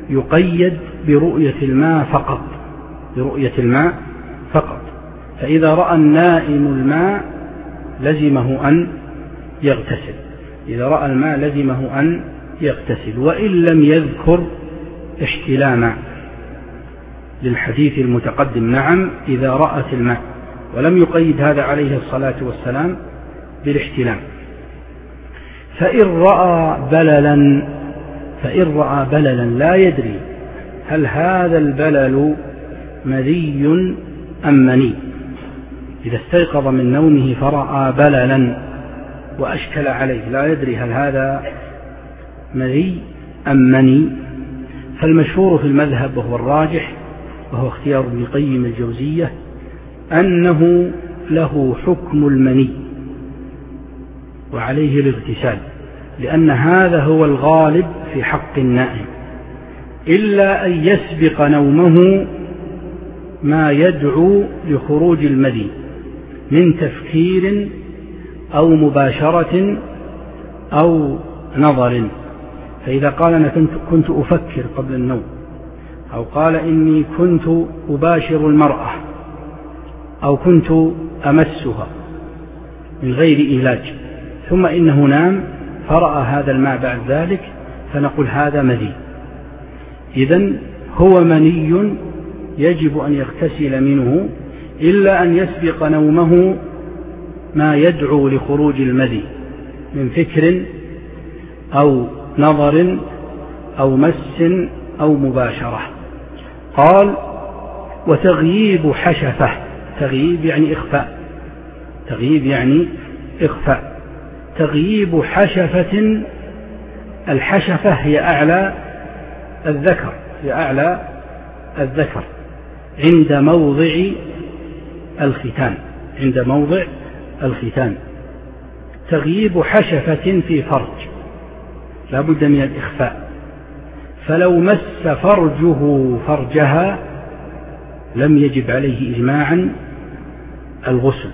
يقيد برؤية الماء فقط، برؤية الماء فقط. فإذا رأى النائم الماء لزمه أن يغتسل، إذا رأى الماء لزمه أن يغتسل، وإن لم يذكر احتلاما للحديث المتقدم. نعم إذا رأت الماء، ولم يقيد هذا عليه الصلاة والسلام بالاحتلام. فإن رأى بللا فإن رأى بللا لا يدري هل هذا البلل مذي أم مني، إذا استيقظ من نومه فرأى بللا وأشكل عليه لا يدري هل هذا مذي أم مني، فالمشهور في المذهب وهو الراجح وهو اختيار ابن القيم الجوزية أنه له حكم المني وعليه الاغتسال، لأن هذا هو الغالب في حق النائم، إلا أن يسبق نومه ما يدعو لخروج المذي من تفكير أو مباشرة أو نظر. فإذا قال أنا كنت أفكر قبل النوم، أو قال إني كنت أباشر المرأة، أو كنت أمسها من غير إيلاج، ثم إنه نام فرأى هذا الماء بعد ذلك، فنقول هذا مذي. إذن هو مني يجب أن يغتسل منه، إلا أن يسبق نومه ما يدعو لخروج المذي من فكر أو نظر أو مس أو مباشرة. قال وتغييب حشفة، تغييب يعني إخفاء، تغييب يعني إخفاء. تغييب حشفة، الحشفة هي أعلى الذكر، هي أعلى الذكر عند موضع الختان، عند موضع الختان. تغييب حشفة في فرج لا بد من الإخفاء، فلو مس فرجه فرجها لم يجب عليه إجماعا الغسل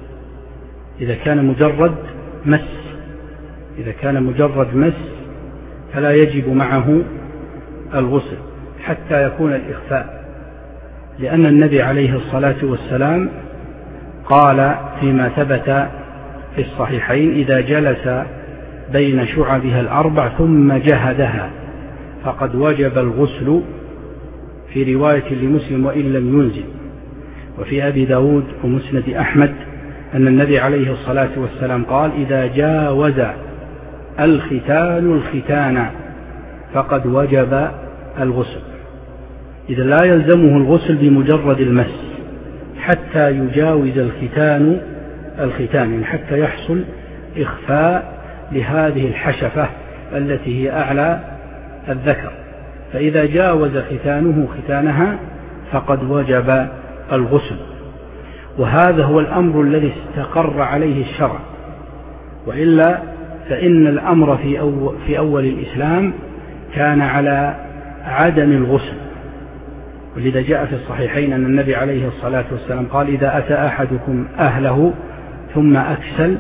إذا كان مجرد مس، إذا كان مجرد مس فلا يجب معه الغسل حتى يكون الإخفاء، لأن النبي عليه الصلاة والسلام قال فيما ثبت في الصحيحين إذا جلس بين شعبها الأربع ثم جهدها فقد وجب الغسل، في رواية لمسلم وإن لم ينزل. وفي أبي داود ومسند أحمد أن النبي عليه الصلاة والسلام قال إذا جاوز الختان الختان فقد وجب الغسل. إذا لا يلزمه الغسل بمجرد المس حتى يجاوز الختان الختان، حتى يحصل إخفاء لهذه الحشفة التي هي أعلى الذكر. فإذا جاوز ختانه ختانها فقد وجب الغسل، وهذا هو الأمر الذي استقر عليه الشرع، وإلا فإن الأمر في أول, في أول الإسلام كان على عدم الغسل. ولذا جاء في الصحيحين أن النبي عليه الصلاة والسلام قال إذا أتى أحدكم أهله ثم أكسل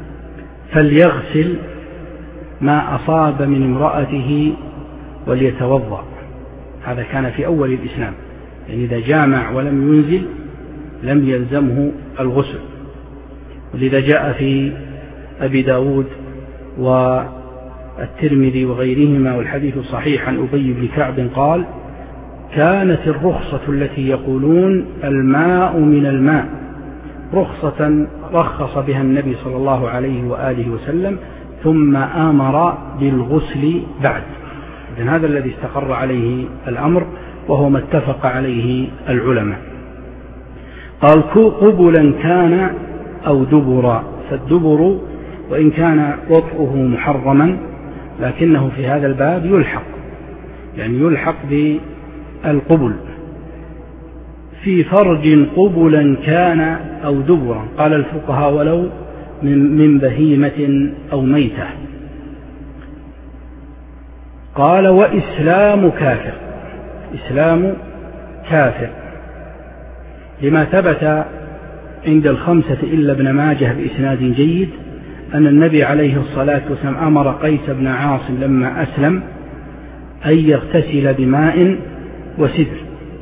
فليغسل ما أصاب من امرأته وليتوضأ. هذا كان في أول الإسلام، يعني إذا جامع ولم ينزل لم يلزمه الغسل. ولذا جاء في أبي داود والترمذي وغيرهما والحديث صحيح عن أبي بن كعب قال كانت الرخصة التي يقولون الماء من الماء رخصة رخص بها النبي صلى الله عليه وآله وسلم ثم آمر بالغسل بعد. إذن هذا الذي استقر عليه الأمر وهو ما اتفق عليه العلماء. قال قبلا كان أو دبرا، فالدبر وإن كان وطئه محرما لكنه في هذا الباب يلحق، يعني يلحق بالقبل. في فرج قبلا كان أو دبرا، قال الفقهاء ولو من بهيمة أو ميتة. قال وإسلام كافر، إسلام كافر لما ثبت عند الخمسة إلا ابن ماجه بإسناد جيد أن النبي عليه الصلاة والسلام أمر قيس بن عاصم لما أسلم أن يغتسل بماء وسدر.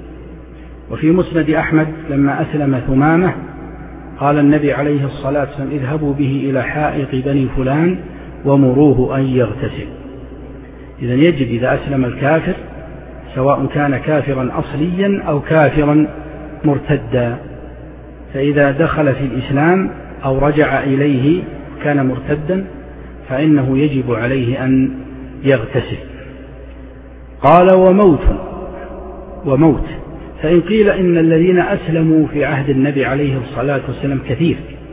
وفي مسند أحمد لما أسلم ثمامة قال النبي عليه الصلاة والسلام اذهبوا به إلى حائط بني فلان ومروه أن يغتسل. إذن يجب إذا أسلم الكافر سواء كان كافرا أصليا أو كافرا مرتدا، فإذا دخل في الإسلام أو رجع إليه كان مرتدا فإنه يجب عليه أن يغتسل. قال وموت وموت فإن قيل إن الذين أسلموا في عهد النبي عليه الصلاة والسلام كثير،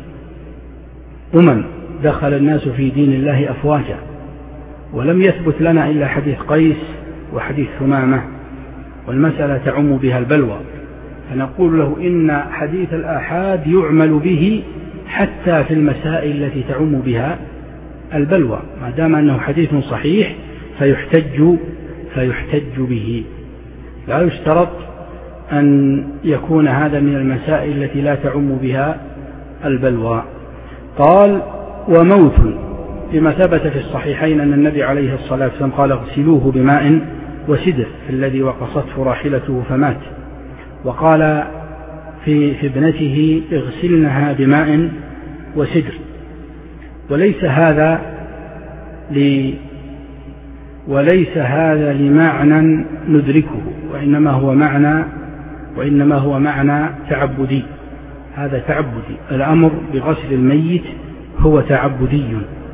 أمم دخل الناس في دين الله أفواجا، ولم يثبت لنا إلا حديث قيس وحديث ثمامة، والمسألة تعم بها البلوى، فنقول له إن حديث الآحاد يعمل به حتى في المسائل التي تعم بها البلوى، ما دام أنه حديث صحيح فيحتج فيحتج به، لا يشترط أن يكون هذا من المسائل التي لا تعم بها البلوى. قال وموت بما ثبت في الصحيحين أن النبي عليه الصلاة والسلام قال اغسلوه بماء وسدر في الذي وقصته راحلته فمات، وقال في, في ابنته اغسلنها بماء وسدر. وليس هذا ل وليس هذا لمعنى ندركه، وإنما هو معنى وإنما هو معنى تعبدي، هذا تعبدي، الأمر بغسل الميت هو تعبدي.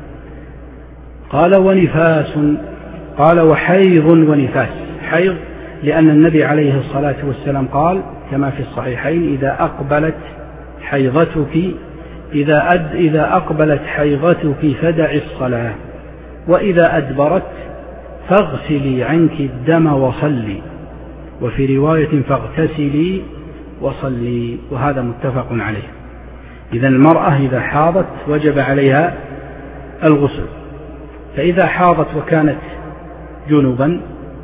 قال ونفاس، قال وحيض ونفاس، حيض لأن النبي عليه الصلاة والسلام قال كما في الصحيحين إذا أقبلت حيضتك إذا, أد إذا أقبلت حيضتك فدع الصلاة، وإذا أدبرت فاغسلي عنك الدم وصلي، وفي رواية فاغتسلي وصلي، وهذا متفق عليه. إذا المرأة إذا حاضت وجب عليها الغسل، فإذا حاضت وكانت جنبا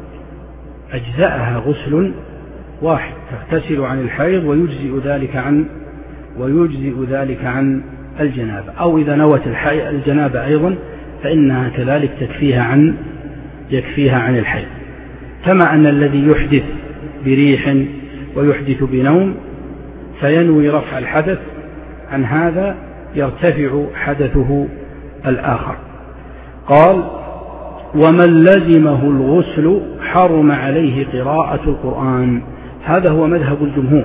أجزأها غسل واحد، تغتسل عن الحيض ويجزئ ذلك عن ويجزئ ذلك عن الجنابة، أو إذا نوت الجنابة أيضا فإنها كذلك تكفيها عن يكفيها عن الحيض، كما أن الذي يحدث بريح ويحدث بنوم فينوي رفع الحدث عن هذا يرتفع حدثه الآخر. قال ومن لزمه الغسل حرم عليه قراءة القرآن، هذا هو مذهب الجمهور،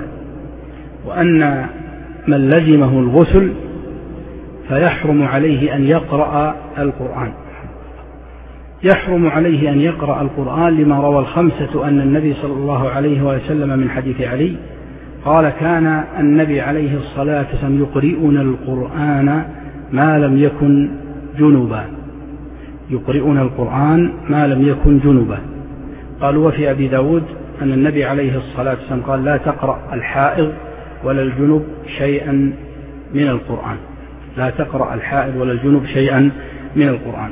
وأن من لزمه الغسل فيحرم عليه أن يقرأ القرآن، يحرم عليه أن يقرأ القرآن لما روى الخمسة أن النبي صلى الله عليه وسلم من حديث علي قال كان النبي عليه الصلاة والسلام يقرئنا القرآن ما لم يكن جنبا، يقرئنا القرآن ما لم يكن جنبا. قالوا وفي أبي داود أن النبي عليه الصلاة والسلام قال لا تقرأ الحائض ولا الجنب شيئا من القرآن، لا تقرأ الحائض ولا الجنب شيئا من القرآن.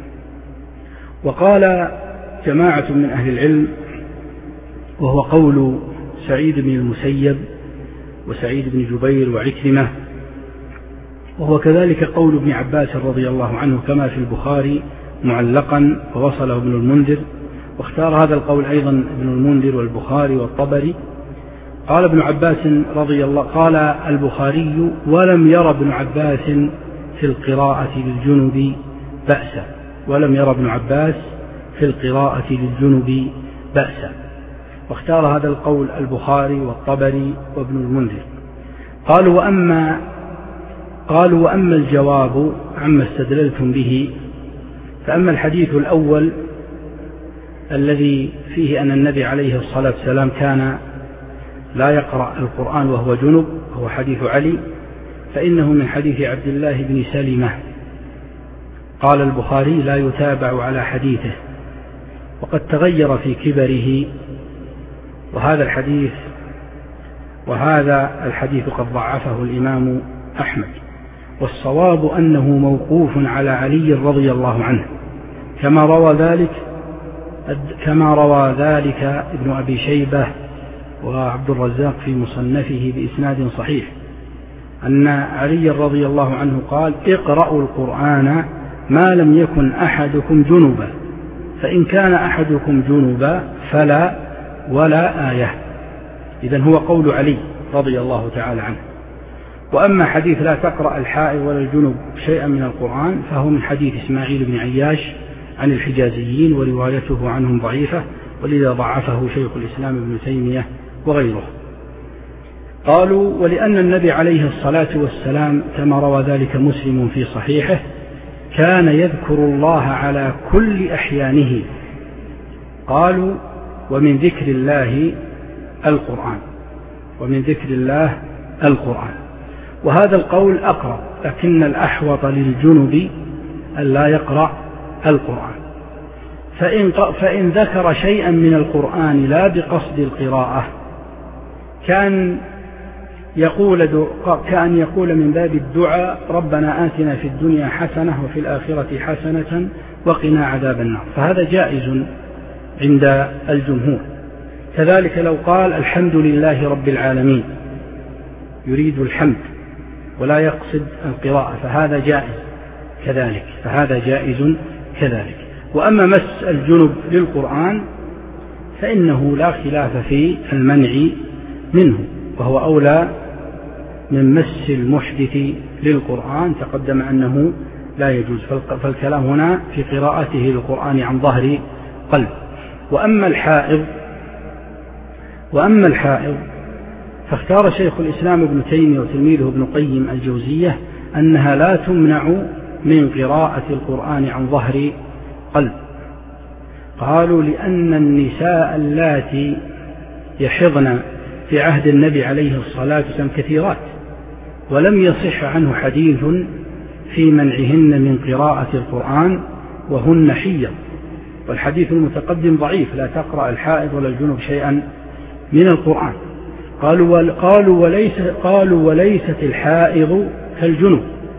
وقال جماعة من أهل العلم وهو قول سعيد بن المسيب وسعيد بن جبير وعكرمة، وهو كذلك قول ابن عباس رضي الله عنه كما في البخاري معلقا ووصله ابن المنذر، واختار هذا القول أيضا ابن المنذر والبخاري والطبري. قال ابن عباس رضي الله قال البخاري ولم ير ابن عباس في القراءة للجنب بأسا، ولم ير ابن عباس في القراءة للجنب بأسا، واختار هذا القول البخاري والطبري وابن المنذر. قالوا وأما قالوا وأما الجواب عما استدللتم به، فأما الحديث الأول الذي فيه أن النبي عليه الصلاة والسلام كان لا يقرأ القرآن وهو جنب، هو حديث علي، فإنه من حديث عبد الله بن سلمة، قال البخاري لا يتابع على حديثه، وقد تغير في كبره، وهذا الحديث وهذا الحديث قد ضعفه الإمام أحمد، والصواب أنه موقوف على علي رضي الله عنه، كما روى ذلك كما روى ذلك ابن أبي شيبة وعبد الرزاق في مصنفه بإسناد صحيح أن علي رضي الله عنه قال اقرأوا القرآن ما لم يكن أحدكم جنبا فإن كان أحدكم جنبا فلا ولا آية. إذن هو قول علي رضي الله تعالى عنه. وأما حديث لا تقرأ الحائض ولا الجنب شيئا من القرآن فهو من حديث إسماعيل بن عياش عن الحجازيين، وروايته عنهم ضعيفة، ولذا ضعفه شيخ الإسلام ابن تيمية وغيره. قالوا: ولأن النبي عليه الصلاة والسلام كما روى ذلك مسلم في صحيحه كان يذكر الله على كل أحيانه. قالوا: ومن ذكر الله القرآن، ومن ذكر الله القرآن. وهذا القول أقرب، لكن الأحوط للجنب أن لا يقرأ القرآن. فإن, فإن ذكر شيئا من القرآن لا بقصد القراءة كان يقول كأن يقول من باب الدعاء: ربنا آتنا في الدنيا حسنة وفي الآخرة حسنة وقنا عذاب النار، فهذا جائز عند الجمهور. كذلك لو قال: الحمد لله رب العالمين، يريد الحمد ولا يقصد القراءة، فهذا جائز كذلك، فهذا جائز كذلك. وأما مس الجنب للقرآن فإنه لا خلاف في المنع منه، وهو أولى من مس المحدث للقرآن، تقدم أنه لا يجوز، فالكلام هنا في قراءته للقرآن عن ظهر قلب. وأما الحائض وأما الحائض فاختار شيخ الإسلام ابن تيمية وتلميذه ابن قيم الجوزية أنها لا تمنع من قراءة القرآن عن ظهر قلب. قالوا: لأن النساء اللاتي يحضن في عهد النبي عليه الصلاة والسلام كثيرات، ولم يصح عنه حديث في منعهن من قراءة القرآن وهن حيض، والحديث المتقدم ضعيف: لا تقرأ الحائض ولا الجنب شيئا من القرآن. قالوا قالوا وليس قالوا وليست الحائض كالجنب،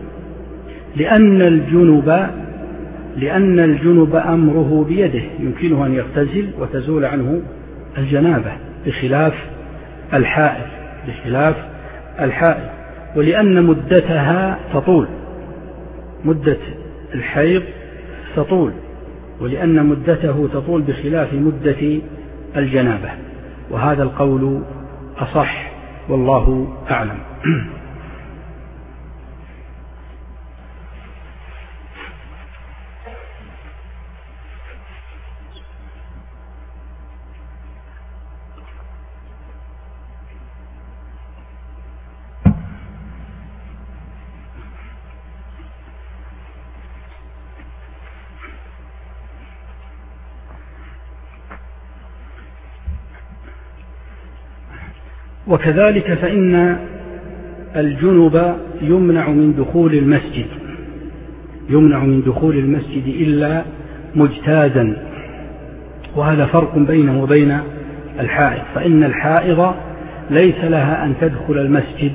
لأن الجنب لأن الجنب أمره بيده، يمكنه أن يغتسل وتزول عنه الجنابة، بخلاف الحائض بخلاف الحائض ولأن مدتها تطول، مدة الحيض تطول، ولأن مدته تطول بخلاف مدة الجنابة، وهذا القول أصح والله أعلم. وكذلك فإن الجنب يمنع من دخول المسجد يمنع من دخول المسجد إلا مجتازا، وهذا فرق بينه وبين الحائض، فإن الحائض ليس لها أن تدخل المسجد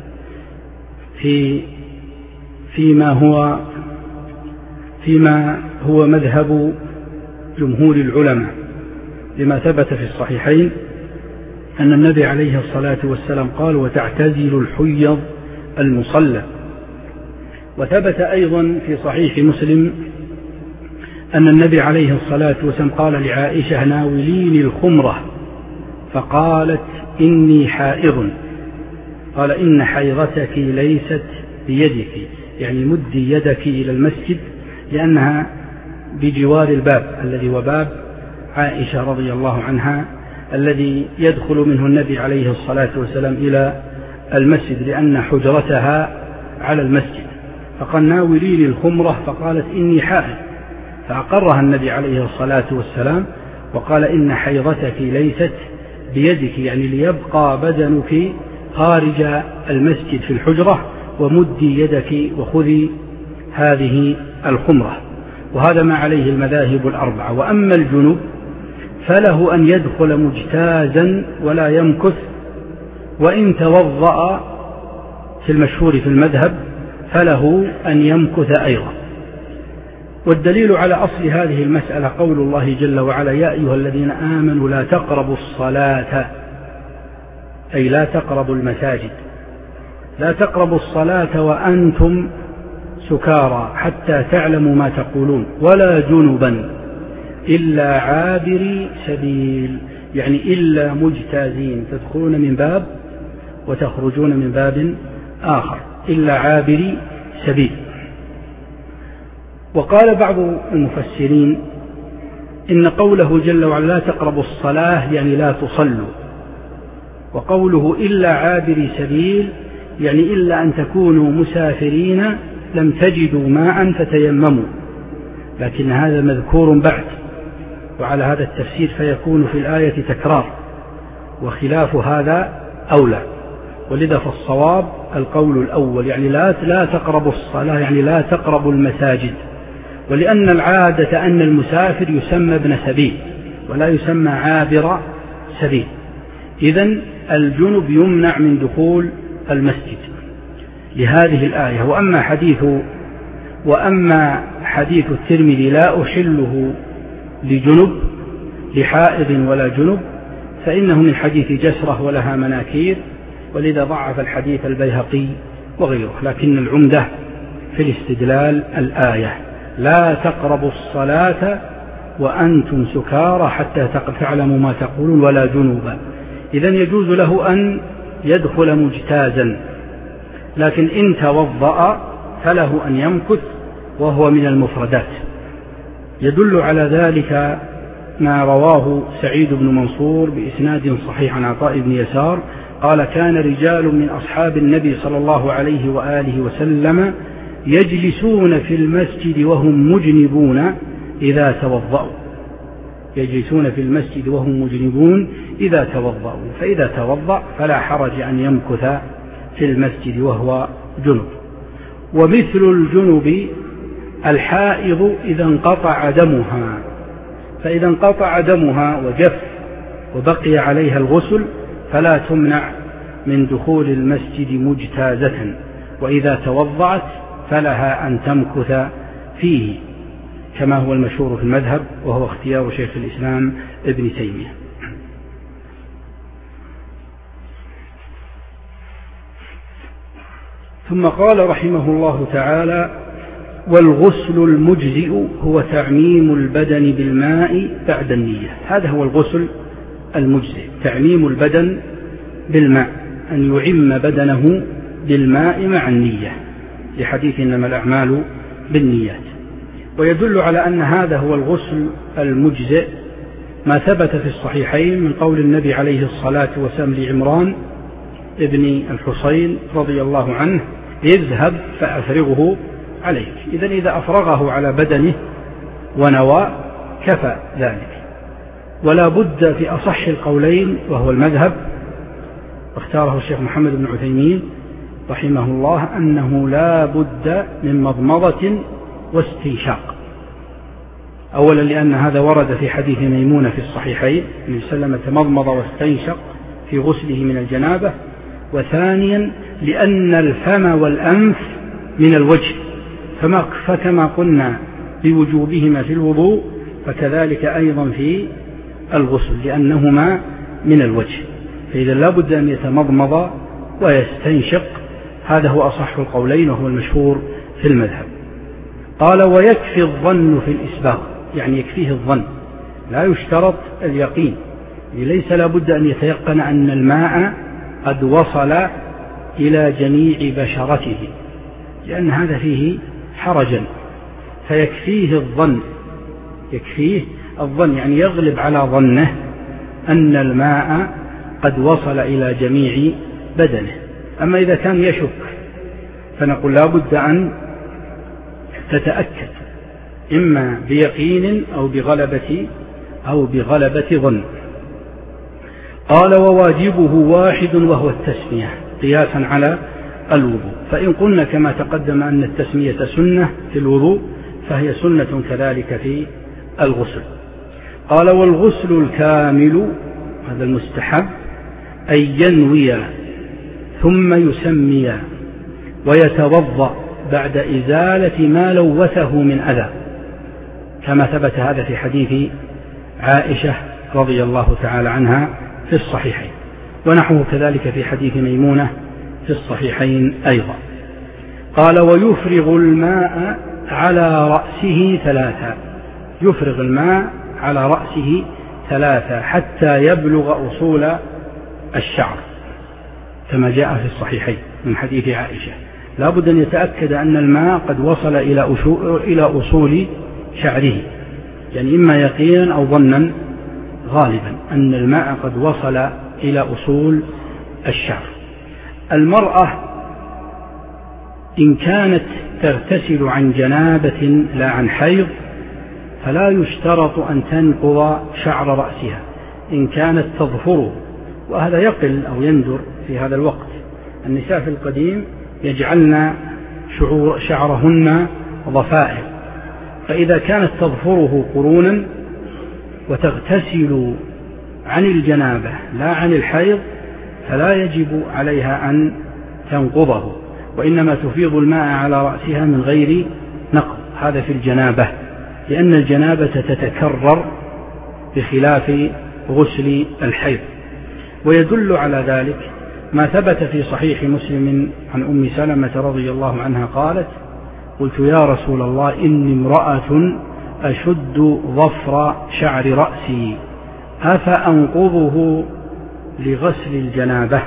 في فيما هو فيما هو مذهب جمهور العلماء، لما ثبت في الصحيحين أن النبي عليه الصلاة والسلام قال: وتعتزل الحيض المصلى. وثبت أيضا في صحيح مسلم أن النبي عليه الصلاة والسلام قال لعائشة: ناوليني الخمرة، فقالت: إني حائض. قال: إن حيضتك ليست بيدك، يعني مدي يدك إلى المسجد، لأنها بجوار الباب الذي هو باب عائشة رضي الله عنها الذي يدخل منه النبي عليه الصلاة والسلام إلى المسجد، لأن حجرتها على المسجد. فقال: ناوليني الخمرة، فقالت: إني حائض، فأقرها النبي عليه الصلاة والسلام وقال: إن حيضتك ليست بيدك، يعني ليبقى بدنك خارج المسجد في الحجرة، ومدي يدك وخذي هذه الخمرة. وهذا ما عليه المذاهب الأربعة. وأما الجنوب فله أن يدخل مجتازا ولا يمكث، وإن توضأ في المشهور في المذهب فله أن يمكث أيضا. والدليل على أصل هذه المسألة قول الله جل وعلا: يا أيها الذين آمنوا لا تقربوا الصلاة، أي لا تقربوا المساجد، لا تقربوا الصلاة وأنتم سكارى حتى تعلموا ما تقولون، ولا جنبا إلا عابري سبيل، يعني إلا مجتازين، تدخلون من باب وتخرجون من باب آخر، إلا عابري سبيل. وقال بعض المفسرين إن قوله جل وعلا لا تقربوا الصلاة يعني لا تصلوا، وقوله إلا عابري سبيل يعني إلا أن تكونوا مسافرين لم تجدوا ماء فتيمموا، لكن هذا مذكور بعد، وعلى هذا التفسير فيكون في الآية تكرار، وخلاف هذا أولى، ولذا فالصواب القول الأول، يعني لا لا تقربوا الصلاة يعني لا تقربوا المساجد، ولأن العادة أن المسافر يسمى ابن سبيل ولا يسمى عابر سبيل، إذن الجنب يمنع من دخول المسجد لهذه الآية. وأما حديث وأما حديث الترمذي لا أحله لجنب لحائض ولا جنب فإنه من حديث جسرة ولها مناكير، ولذا ضعف الحديث البيهقي وغيره، لكن العمدة في الاستدلال الآية لا تقربوا الصلاة وأنتم سكارى حتى تعلموا ما تقولون ولا جنوبا، إذن يجوز له أن يدخل مجتازا، لكن إن توضأ فله أن يمكث وهو من المفردات. يدل على ذلك ما رواه سعيد بن منصور بإسناد صحيح عن عطاء بن يسار قال كان رجال من أصحاب النبي صلى الله عليه وآله وسلم يجلسون في المسجد وهم مجنبون إذا توضأوا، يجلسون في المسجد وهم مجنبون إذا توضأوا، فإذا توضأ فلا حرج أن يمكث في المسجد وهو جنب. ومثل الجنب الحائض إذا انقطع دمها، فإذا انقطع دمها وجف وبقي عليها الغسل فلا تمنع من دخول المسجد مجتازة، وإذا توضعت فلها أن تمكث فيه كما هو المشهور في المذهب، وهو اختيار شيخ الإسلام ابن تيمية. ثم قال رحمه الله تعالى والغسل المجزئ هو تعميم البدن بالماء بعد النية. هذا هو الغسل المجزئ، تعميم البدن بالماء، أن يعم بدنه بالماء مع النية، لحديث إنما الأعمال بالنيات. ويدل على أن هذا هو الغسل المجزئ ما ثبت في الصحيحين من قول النبي عليه الصلاة والسلام لعمران ابن الحصين رضي الله عنه اذهب فأفرغه عليك، إذن إذا أفرغه على بدنه ونوى كفى ذلك. ولا بد في أصح القولين وهو المذهب واختاره الشيخ محمد بن عثيمين رحمه الله أنه لا بد من مضمضة واستنشاق، أولا لأن هذا ورد في حديث ميمونة في الصحيحين النبي صلى الله عليه وسلم تمضمض واستنشق في غسله من الجنابة، وثانيا لأن الفم والأنف من الوجه، فما فكما قلنا بوجوبهما في الوضوء فكذلك أيضا في الغسل لأنهما من الوجه، فإذا لا بد أن يتمضمض ويستنشق. هذا هو أصح القولين وهو المشهور في المذهب. قال ويكفي الظن في الإسباغ، يعني يكفيه الظن لا يشترط اليقين، ليس لا بد أن يتيقن أن الماء قد وصل إلى جميع بشرته، لأن هذا فيه حرجا، فيكفيه الظن، يكفيه الظن يعني يغلب على ظنه أن الماء قد وصل إلى جميع بدنه. أما إذا كان يشك فنقول لا بد أن تتأكد إما بيقين أو بغلبة أو بغلبة ظن. قال وواجبه واحد وهو التسمية قياسا على الوضوء، فإن قلنا كما تقدم أن التسمية سنة في الوضوء فهي سنة كذلك في الغسل. قال والغسل الكامل هذا المستحب أن ينوي ثم يسمي ويتوضأ بعد إزالة ما لوثه من أذى، كما ثبت هذا في حديث عائشة رضي الله تعالى عنها في الصحيحين، ونحوه كذلك في حديث ميمونة في الصحيحين أيضا. قال ويفرغ الماء على رأسه ثلاثا، يفرغ الماء على رأسه ثلاثة حتى يبلغ أصول الشعر، كما جاء في الصحيحين من حديث عائشة. لا بد أن يتأكد أن الماء قد وصل إلى أصول شعره، يعني إما يقينا أو ظنا غالبا أن الماء قد وصل إلى أصول الشعر. المرأة إن كانت تغتسل عن جنابة لا عن حيض فلا يشترط أن تنقض شعر رأسها إن كانت تظفره، وهذا يقل أو يندر في هذا الوقت. النساء في القديم يجعلن شعرهن ضفائر، فإذا كانت تظفره قرونا وتغتسل عن الجنابة لا عن الحيض فلا يجب عليها أن تنقضه، وإنما تفيض الماء على رأسها من غير نقض. هذا في الجنابة، لأن الجنابة تتكرر بخلاف غسل الحيض. ويدل على ذلك ما ثبت في صحيح مسلم عن أم سلمة رضي الله عنها قالت: قلت يا رسول الله إني امرأة أشد ظفر شعر رأسي أفأنقضه لغسل الجنابة؟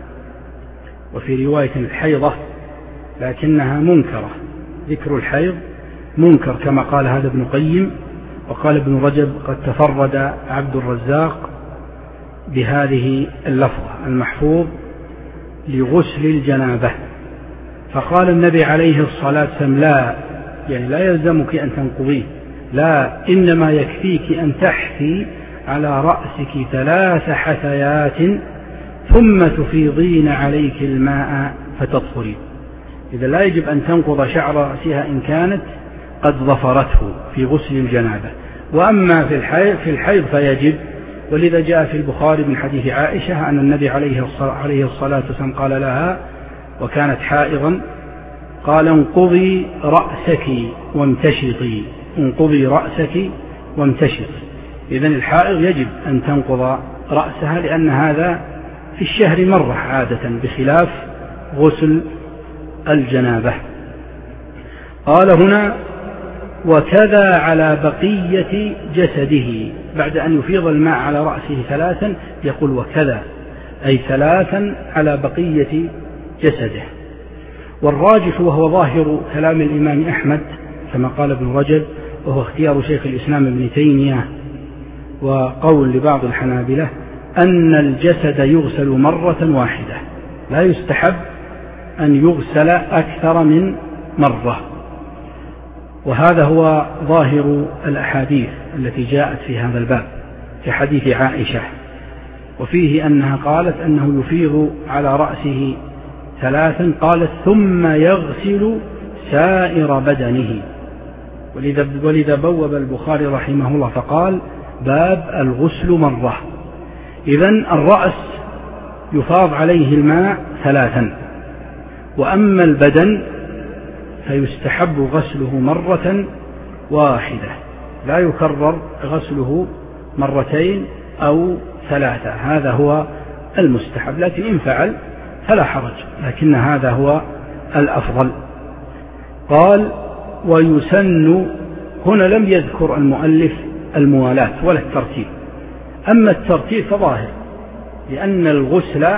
وفي رواية الحيضة لكنها منكرة، ذكر الحيض منكر كما قال هذا ابن قيم. وقال ابن رجب قد تفرد عبد الرزاق بهذه اللفظة المحفوظ لغسل الجنابة. فقال النبي عليه الصلاة والسلام: لا، يعني لا يلزمك أن تنقضيه، لا، إنما يكفيك أن تحثي على رأسك ثلاث حثيات ثم تفيضين عليك الماء فتطهرين. إذا لا يجب أن تنقض شعر رأسها إن كانت قد ظفرته في غسل الجنابة. وأما في الحيض, في الحيض فيجب، ولذا جاء في البخاري من حديث عائشة أن النبي عليه الصلاة والسلام قال لها وكانت حائضا، قال: انقضي رأسك وامتشطي، انقضي رأسك وامتشطي. إذن الحائض يجب أن تنقض رأسها، لأن هذا في الشهر مرة عادة بخلاف غسل الجنابة. قال هنا: وكذا على بقية جسده، بعد أن يفيض الماء على رأسه ثلاثا يقول وكذا، أي ثلاثا على بقية جسده. والراجح وهو ظاهر كلام الإمام أحمد كما قال ابن رجب، وهو اختيار شيخ الإسلام ابن تيمية وقول لبعض الحنابلة، أن الجسد يغسل مرة واحدة، لا يستحب أن يغسل أكثر من مرة. وهذا هو ظاهر الأحاديث التي جاءت في هذا الباب في حديث عائشة، وفيه أنها قالت أنه يفيض على رأسه ثلاثا، قالت: ثم يغسل سائر بدنه. ولذا, ولذا بوب البخاري رحمه الله فقال: باب الغسل مرة. إذن الرأس يفاض عليه الماء ثلاثا، وأما البدن فيستحب غسله مرة واحدة، لا يكرر غسله مرتين أو ثلاثة، هذا هو المستحب. لكن إن فعل فلا حرج، لكن هذا هو الأفضل. قال: ويسن، هنا لم يذكر المؤلف الموالاة ولا الترتيب، أما الترتيب فظاهر، لأن الغسل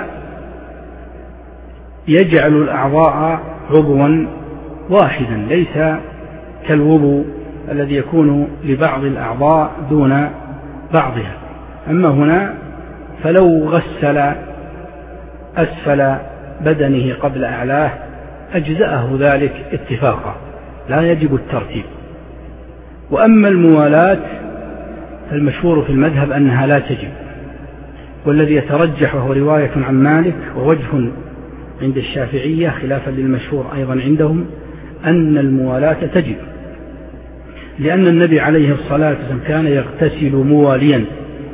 يجعل الأعضاء عضوا واحدا، ليس كالوضوء الذي يكون لبعض الأعضاء دون بعضها. أما هنا فلو غسل أسفل بدنه قبل أعلاه أجزأه ذلك اتفاقا، لا يجب الترتيب. وأما الموالاة فالمشهور في المذهب أنها لا تجب، والذي يترجح وهو رواية عن مالك ووجه عند الشافعية خلافا للمشهور أيضا عندهم أن الموالاة تجب، لأن النبي عليه الصلاة والسلام كان يغتسل مواليا،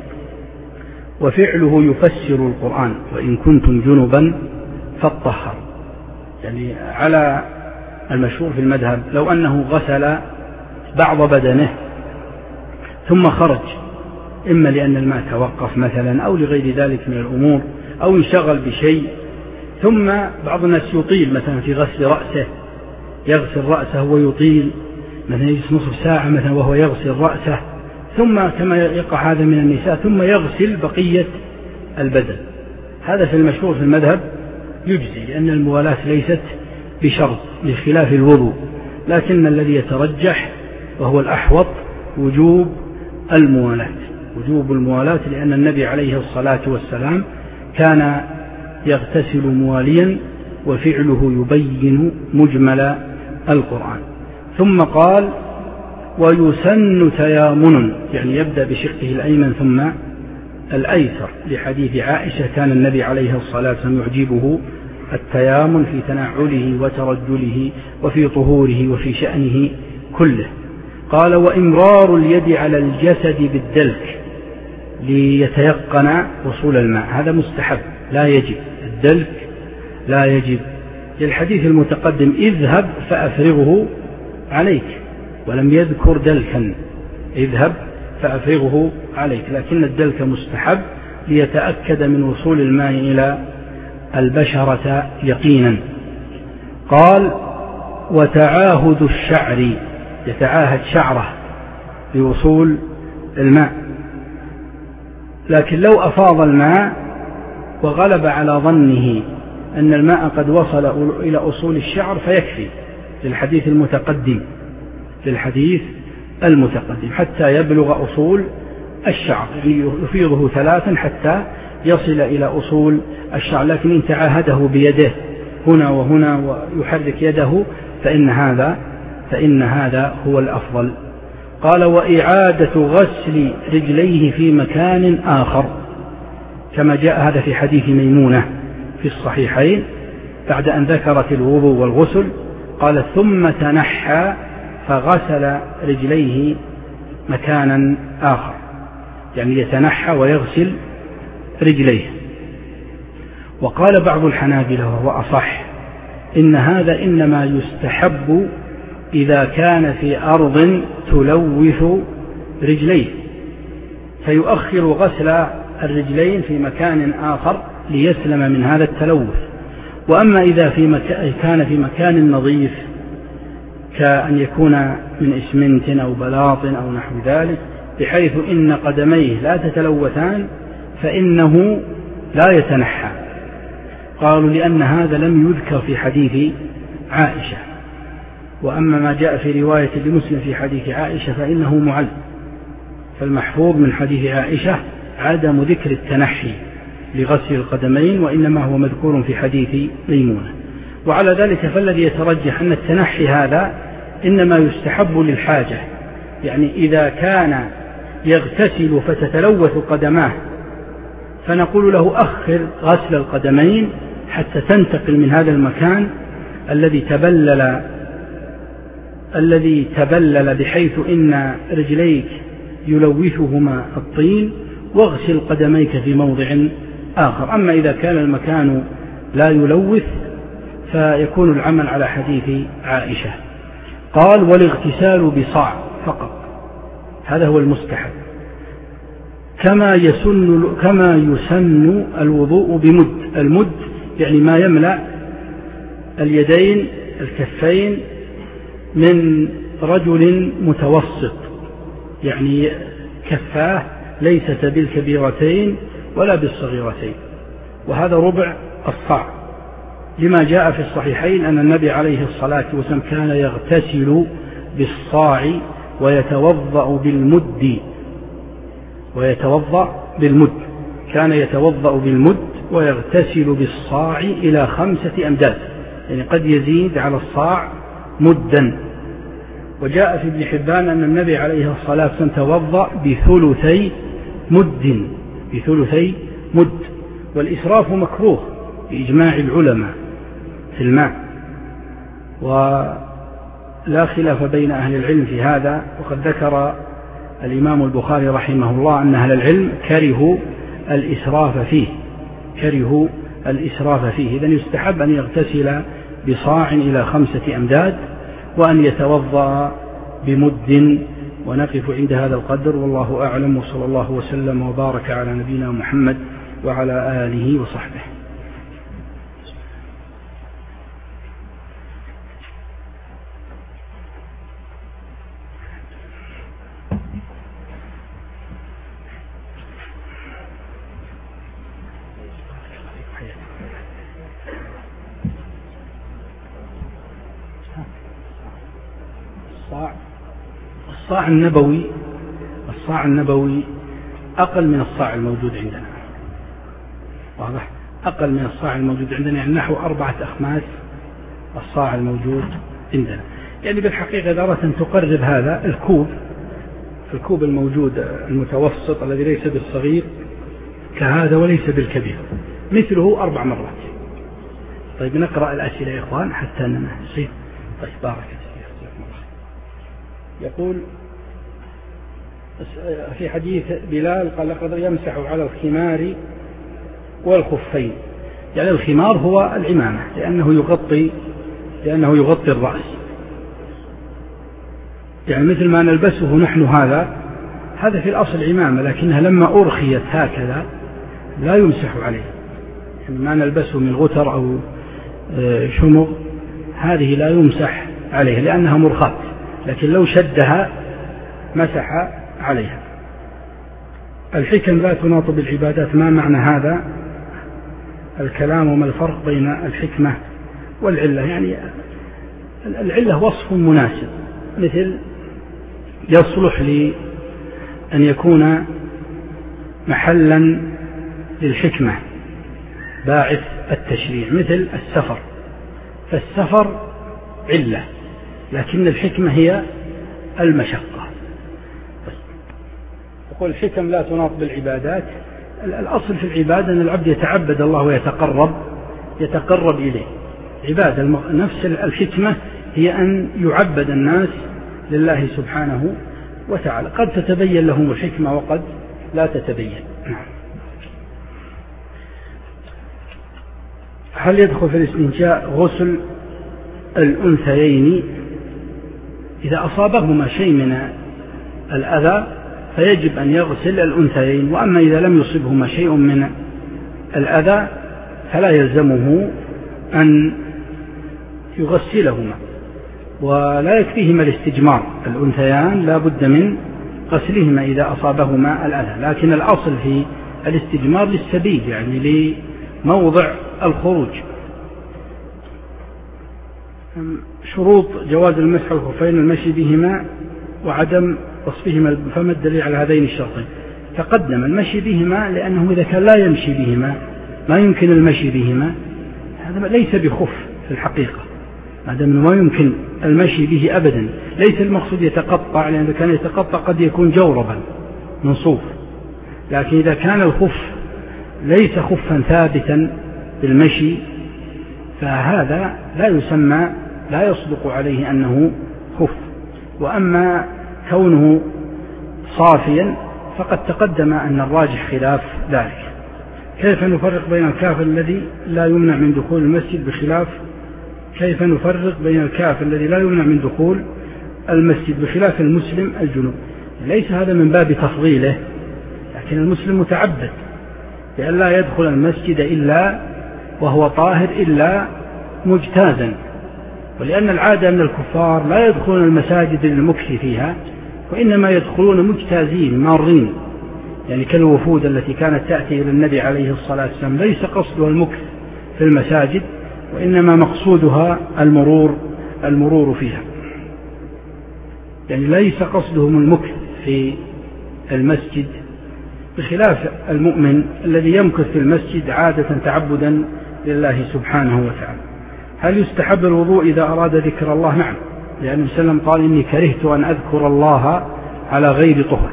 وفعله يفسر القرآن: وإن كنتم جنبا فاطهروا. يعني على المشهور في المذهب لو أنه غسل بعض بدنه ثم خرج، إما لأن الماء توقف مثلا أو لغير ذلك من الأمور، أو انشغل بشيء، ثم بعض الناس يطيل مثلا في غسل رأسه، يغسل رأسه ويطيل مثلا يجلس نصف ساعة مثلا وهو يغسل رأسه، ثم كما يقع هذا من النساء ثم يغسل بقية البدن. هذا في المشهور في المذهب يجزي، لأن الموالاة ليست بشرط بخلاف الوضوء، لكن الذي يترجح وهو الأحوط وجوب الموالاة، وجوب الموالاة، لأن النبي عليه الصلاة والسلام كان يغتسل مواليا وفعله يبين مجمل القرآن. ثم قال ويسن تيامن، يعني يبدأ بشقه الأيمن ثم الأيسر، لحديث عائشة كان النبي عليه الصلاة والسلام يعجبه التيامن في تنعله وترجله وفي طهوره وفي شأنه كله. قال وإمرار اليد على الجسد بالدلك ليتيقن وصول الماء، هذا مستحب لا يجب، الدلك لا يجب، للحديث المتقدم اذهب فأفرغه عليك، ولم يذكر دلكا، اذهب فأفرغه عليك، لكن الدلك مستحب ليتأكد من وصول الماء إلى البشرة يقينا. قال وتعاهد الشعر، يتعاهد شعره لوصول الماء، لكن لو أفاض الماء وغلب على ظنه أن الماء قد وصل إلى أصول الشعر فيكفي، للحديث المتقدم للحديث المتقدم حتى يبلغ أصول الشعر، يفيضه ثلاثا حتى يصل إلى أصول الشعر، لكن إن تعاهده بيده هنا وهنا ويحرك يده فإن هذا فإن هذا هو الأفضل. قال وإعادة غسل رجليه في مكان آخر، كما جاء هذا في حديث ميمونة في الصحيحين، بعد أن ذكرت الوضوء والغسل قال ثم تنحى فغسل رجليه مكانا آخر، يعني يتنحى ويغسل رجليه. وقال بعض الحنابلة وهو أصح إن هذا إنما يستحب إذا كان في أرض تلوث رجليه، فيؤخر غسل الرجلين في مكان آخر ليسلم من هذا التلوث. وأما إذا في مكان كان في مكان نظيف كأن يكون من إسمنت أو بلاط أو نحو ذلك بحيث إن قدميه لا تتلوثان فإنه لا يتنحى. قالوا لأن هذا لم يذكر في حديث عائشة، وأما ما جاء في رواية لمسلم في حديث عائشة فإنه معل، فالمحفوظ من حديث عائشة عدم ذكر التنحي لغسل القدمين، وإنما هو مذكور في حديث ميمونة. وعلى ذلك فالذي يترجح أن التنحي هذا إنما يستحب للحاجة، يعني إذا كان يغتسل فتتلوث قدماه فنقول له أخر غسل القدمين حتى تنتقل من هذا المكان الذي تبلل الذي تبلل بحيث إن رجليك يلوثهما الطين، واغسل قدميك في موضع آخر. أما إذا كان المكان لا يلوث فيكون العمل على حديث عائشة. قال والاغتسال بصاع فقط، هذا هو المستحب، كما يسن كما يسن الوضوء بمد، المد يعني ما يملأ اليدين الكفين من رجل متوسط، يعني كفاه ليست بالكبيرتين ولا بالصغيرتين، وهذا ربع الصاع، لما جاء في الصحيحين أن النبي عليه الصلاة والسلام كان يغتسل بالصاع ويتوضأ بالمد ويتوضأ بالمد كان يتوضأ بالمد ويغتسل بالصاع إلى خمسة أمداد، يعني قد يزيد على الصاع مدا. وجاء في ابن حبان أن النبي عليه الصلاة والسلام توضأ بثلثي مد بثلثي مد والإسراف مكروه بإجماع العلماء في الماء، ولا خلاف بين أهل العلم في هذا. وقد ذكر الإمام البخاري رحمه الله أن أهل العلم كرهوا الإسراف فيه كرهوا الإسراف فيه إذن يستحب أن يغتسل بصاع إلى خمسة أمداد وأن يتوضأ بمد. ونقف عند هذا القدر، والله أعلم، وصلى الله وسلم وبارك على نبينا محمد وعلى آله وصحبه. الصاع الصاع النبوي الصاع النبوي أقل من الصاع الموجود عندنا، واضح؟ أقل من الصاع الموجود عندنا، يعني نحو أربعة أخماس الصاع الموجود عندنا. يعني بالحقيقة إذا أردت أن تقرب هذا الكوب الكوب الموجود المتوسط الذي ليس بالصغير كهذا وليس بالكبير، مثله أربع مرات. طيب نقرأ الأسئلة يا إخوان حتى ننهي. طيب بارك الله. يقول في حديث بلال قال لقد يمسح على الخمار والخفين، يعني الخمار هو العمامة لأنه يغطي لأنه يغطي الرأس، يعني مثل ما نلبسه نحن هذا هذا في الأصل عمامة، لكنها لما أرخيت هكذا لا يمسح عليه، يعني ما نلبسه من غتر أو شمغ هذه لا يمسح عليه لأنها مرخاة، لكن لو شدها مسح عليها. الحكم لا تناط بالعبادات، ما معنى هذا الكلام وما الفرق بين الحكمة والعلة؟ يعني العلة وصف مناسب، مثل يصلح لأن يكون محلا للحكمة باعث التشريع، مثل السفر، فالسفر علة لكن الحكمة هي المشقة. يقول الحكم لا تناط بالعبادات، الأصل في العبادة أن العبد يتعبد الله ويتقرب يتقرب إليه، عبادة نفس الحكمة هي أن يعبد الناس لله سبحانه وتعالى، قد تتبين لهم الحكمة وقد لا تتبين. هل يدخل في الاستنجاء غسل الأنثيين؟ إذا أصابهما شيء من الأذى فيجب أن يغسل الأنثيين، وأما إذا لم يصبهما شيء من الأذى فلا يلزمه أن يغسلهما، ولا يكفيهما الاستجمار، الأنثيان لا بد من غسلهما إذا أصابهما الأذى، لكن الأصل في الاستجمار للسبيل، يعني لموضع الخروج. شروط جواز المسح الخفين المشي بهما وعدم وصفهما، فما الدليل على هذين الشرطين؟ تقدم المشي بهما لأنه إذا كان لا يمشي بهما ما يمكن المشي بهما هذا ليس بخف في الحقيقة، ما دام ما يمكن المشي به أبدا، ليس المقصود يتقطع، لأنه كان يتقطع قد يكون جوربا من صوف، لكن إذا كان الخف ليس خفا ثابتا بالمشي فهذا لا يسمى لا يصدق عليه أنه خف. وأما كونه صافيا فقد تقدم أن الراجح خلاف ذلك. كيف نفرق بين الكافر الذي لا يمنع من دخول المسجد بخلاف كيف نفرق بين الكافر الذي لا يمنع من دخول المسجد بخلاف المسلم الجنوب؟ ليس هذا من باب تفضيله، لكن المسلم متعبد بأن لا يدخل المسجد إلا وهو طاهر إلا مجتازا، ولأن العادة أن الكفار لا يدخلون المساجد للمكث فيها، وإنما يدخلون مجتازين مارين، يعني كالوفود التي كانت تأتي إلى النبي عليه الصلاة والسلام ليس قصدها المكث في المساجد، وإنما مقصودها المرور المرور فيها، يعني ليس قصدهم المكث في المسجد، بخلاف المؤمن الذي يمكث في المسجد عادة تعبدا لله سبحانه وتعالى. هل يستحب الوضوء إذا أراد ذكر الله؟ نعم، لأن النبي صلى الله عليه وسلم قال إني كرهت أن أذكر الله على غير طهر.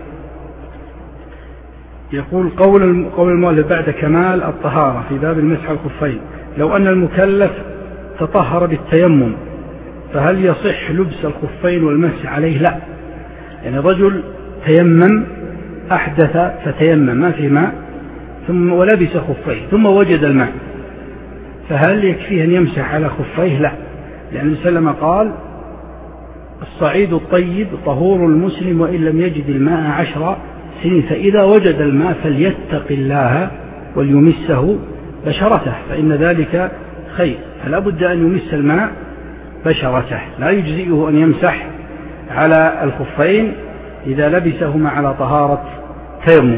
يقول قول قول المؤلف بعد كمال الطهارة في باب المسح الخفين، لو أن المكلف تطهر بالتيمم فهل يصح لبس الخفين والمسح عليه؟ لا، يعني رجل تيمم أحدث فتيمم ما في ماء ثم ولبس خفيه ثم وجد الماء، فهل يكفيه أن يمسح على خفيه؟ لا، لأن النبي صلى الله عليه وسلم قال الصعيد الطيب طهور المسلم وإن لم يجد الماء عشر سنين، فإذا وجد الماء فليتق الله وليمسه بشرته فإن ذلك خير، فلا بد أن يمس الماء بشرته، لا يجزئه أن يمسح على الخفين إذا لبسهما على طهارة تيمم.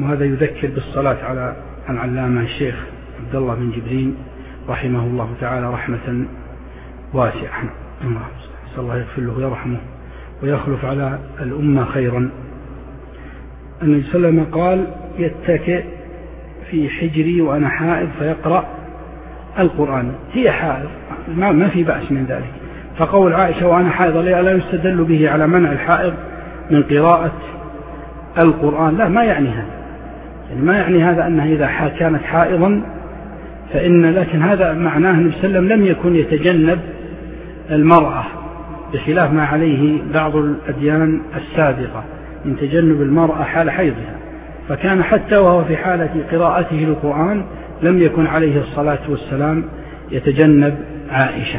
وهذا يذكر بالصلاة على العلامة الشيخ عبد الله بن جبرين رحمه الله تعالى رحمة واسعة. نسأل الله يغفر له ويرحمه ويخلف على الأمة خيرا. النبي صلى الله عليه وسلم قال: يتكئ في حجري وأنا حائض فيقرأ القرآن. هي حائض ما في بأس من ذلك. فقول عائشة وأنا حائض لا يستدل به على منع الحائض من قراءة القرآن، لا، ما يعني هذا، يعني ما يعني هذا أنها إذا كانت حائضا فإن، لكن هذا معناه النبي صلى الله عليه وسلم لم يكن يتجنب المرأة بخلاف ما عليه بعض الأديان السابقة من تجنب المرأة حال حيضها، فكان حتى وهو في حالة قراءته للقرآن لم يكن عليه الصلاة والسلام يتجنب عائشة.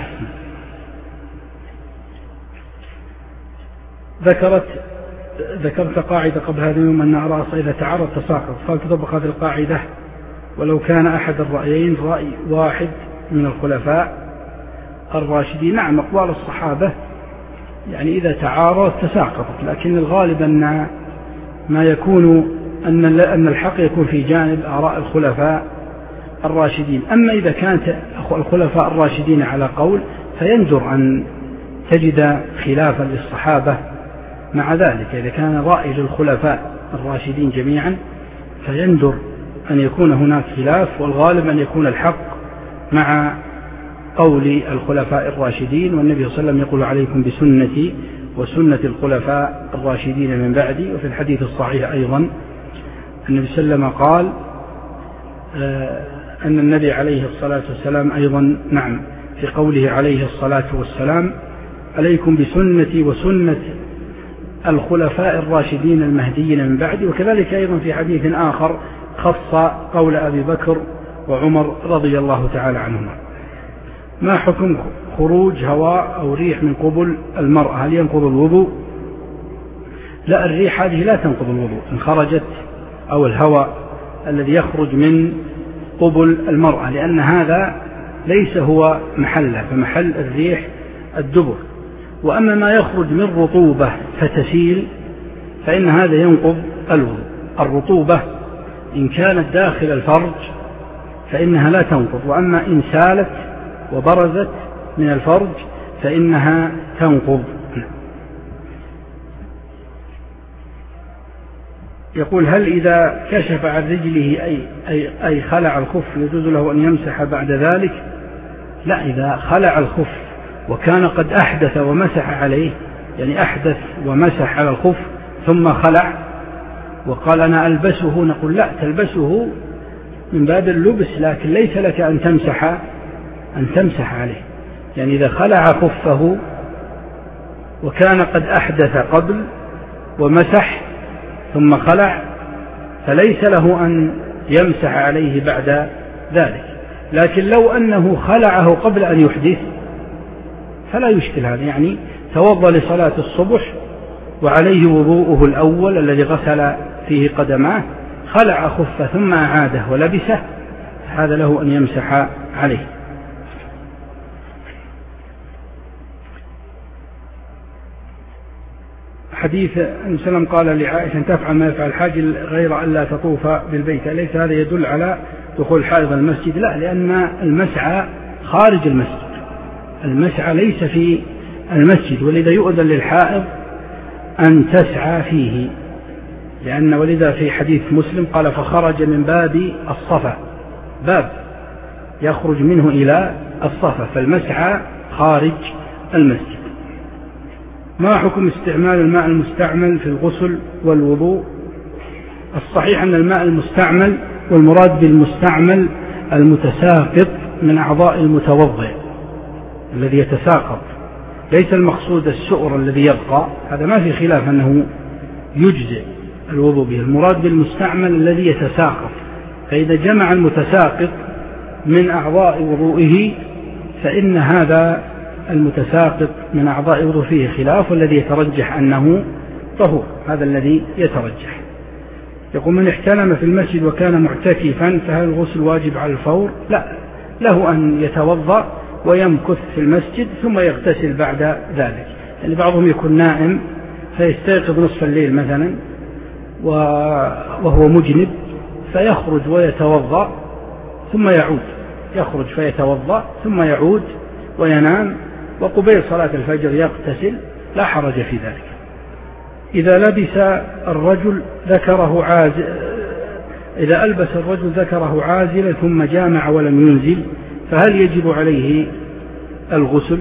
ذكرت ذكرت قاعدة قبل هذا اليوم أن الرأس إذا تعرض تساقط، قال تطبق هذه القاعدة ولو كان أحد الرأيين رأي واحد من الخلفاء الراشدين. نعم، أقوال الصحابة يعني إذا تعارض تساقطت، لكن الغالب أن ما يكون أن أن الحق يكون في جانب آراء الخلفاء الراشدين. أما إذا كانت الخلفاء الراشدين على قول فيندر أن تجد خلافا للصحابة مع ذلك. إذا كان رأي للخلفاء الراشدين جميعا فيندر أن يكون هناك خلاف، والغالب أن يكون الحق مع قول الخلفاء الراشدين. والنبي صلى الله عليه وسلم يقول: عليكم بسنتي وسنة الخلفاء الراشدين من بعدي. وفي الحديث الصحيح أيضا النبي صلى الله عليه وسلم قال أن النبي عليه الصلاة والسلام أيضا نعم في قوله عليه الصلاة والسلام: عليكم بسنتي وسنة الخلفاء الراشدين المهديين من بعدي. وكذلك أيضا في حديث آخر خص قول أبي بكر وعمر رضي الله تعالى عنهما. ما حكم خروج هواء أو ريح من قبل المرأة؟ هل ينقض الوضوء؟ لا، الريح هذه لا تنقض الوضوء إن خرجت، أو الهواء الذي يخرج من قبل المرأة، لأن هذا ليس هو محله، فمحل الريح الدبر. وأما ما يخرج من رطوبة فتسيل فإن هذا ينقض الوضوء. الرطوبة إن كانت داخل الفرج فإنها لا تنقض، وأما إن سالت وبرزت من الفرج فإنها تنقض. يقول: هل إذا كشف عن رجله أي, أي, أي خلع الخف يجوز له أن يمسح بعد ذلك؟ لا، إذا خلع الخف وكان قد أحدث ومسح عليه، يعني أحدث ومسح على الخف ثم خلع وقال أنا ألبسه، نقول لا، تلبسه من باب اللبس، لكن ليس لك أن تمسح أن تمسح عليه. يعني إذا خلع خفه وكان قد أحدث قبل ومسح ثم خلع فليس له أن يمسح عليه بعد ذلك. لكن لو أنه خلعه قبل أن يحدث فلا يشكل هذا، يعني توضأ لصلاة الصبح وعليه وضوءه الأول الذي غسل فيه قدماه، خلع خفه ثم أعاده ولبسه، هذا له أن يمسح عليه. حديث النبي صلى الله عليه وسلم قال لعائشة أن تفعل ما يفعل الحاج غير أن لا تطوف بالبيت، أليس هذا يدل على دخول الحائض المسجد؟ لا، لأن المسعى خارج المسجد، المسعى ليس في المسجد، ولذا يؤذن للحائض أن تسعى فيه، لأن ولذا في حديث مسلم قال فخرج من باب الصفا، باب يخرج منه إلى الصفا، فالمسعى خارج المسجد. ما حكم استعمال الماء المستعمل في الغسل والوضوء؟ الصحيح أن الماء المستعمل، والمراد بالمستعمل المتساقط من أعضاء المتوضئ الذي يتساقط، ليس المقصود السؤر الذي يبقى، هذا ما في خلاف أنه يجزئ الوضوء به. المراد بالمستعمل الذي يتساقط، فإذا جمع المتساقط من أعضاء وضوئه فإن هذا المتساقط من أعضاء وضوء فيه خلاف، والذي يترجح أنه طهور، هذا الذي يترجح. يقول من احتلم في المسجد وكان معتكفا فهل الغسل واجب على الفور؟ لا، له أن يتوضأ ويمكث في المسجد ثم يغتسل بعد ذلك. يعني بعضهم يكون نائم فيستيقظ نصف الليل مثلا وهو مجنب فيخرج ويتوضأ ثم يعود، يخرج فيتوضأ ثم يعود وينام، وقبيل صلاة الفجر يغتسل، لا حرج في ذلك. إذا لبس الرجل ذكره عازل إذا ألبس الرجل ذكره عازلا ثم جامع ولم ينزل، فهل يجب عليه الغسل؟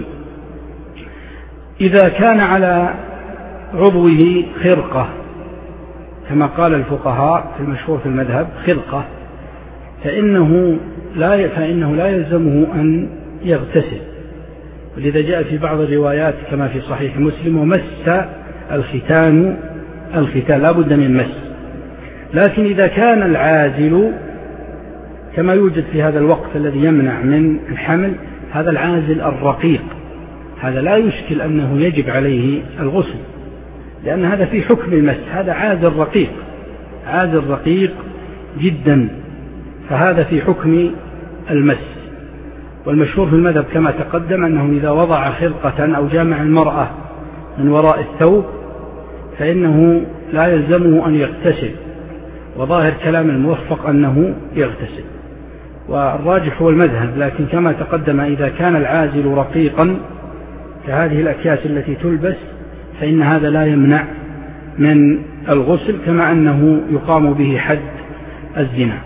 إذا كان على عضوه خرقة كما قال الفقهاء في المشهور في المذهب خرقة، فإنه لا فإنه لا يلزمه أن يغتسل، ولذا جاء في بعض الروايات كما في صحيح مسلم: ومس الختان الختان، لا بد من مس. لكن إذا كان العازل كما يوجد في هذا الوقت الذي يمنع من الحمل، هذا العازل الرقيق، هذا لا يشكل أنه يجب عليه الغسل، لأن هذا في حكم المس، هذا عازل رقيق، عازل رقيق جدا، فهذا في حكم المس. والمشهور في المذهب كما تقدم أنه إذا وضع خرقة أو جامع المرأة من وراء الثوب فإنه لا يلزمه أن يغتسل، وظاهر كلام الموفق أنه يغتسل، والراجح هو المذهب. لكن كما تقدم إذا كان العازل رقيقا كهذه الأكياس التي تلبس فإن هذا لا يمنع من الغسل، كما أنه يقام به حد الزنا.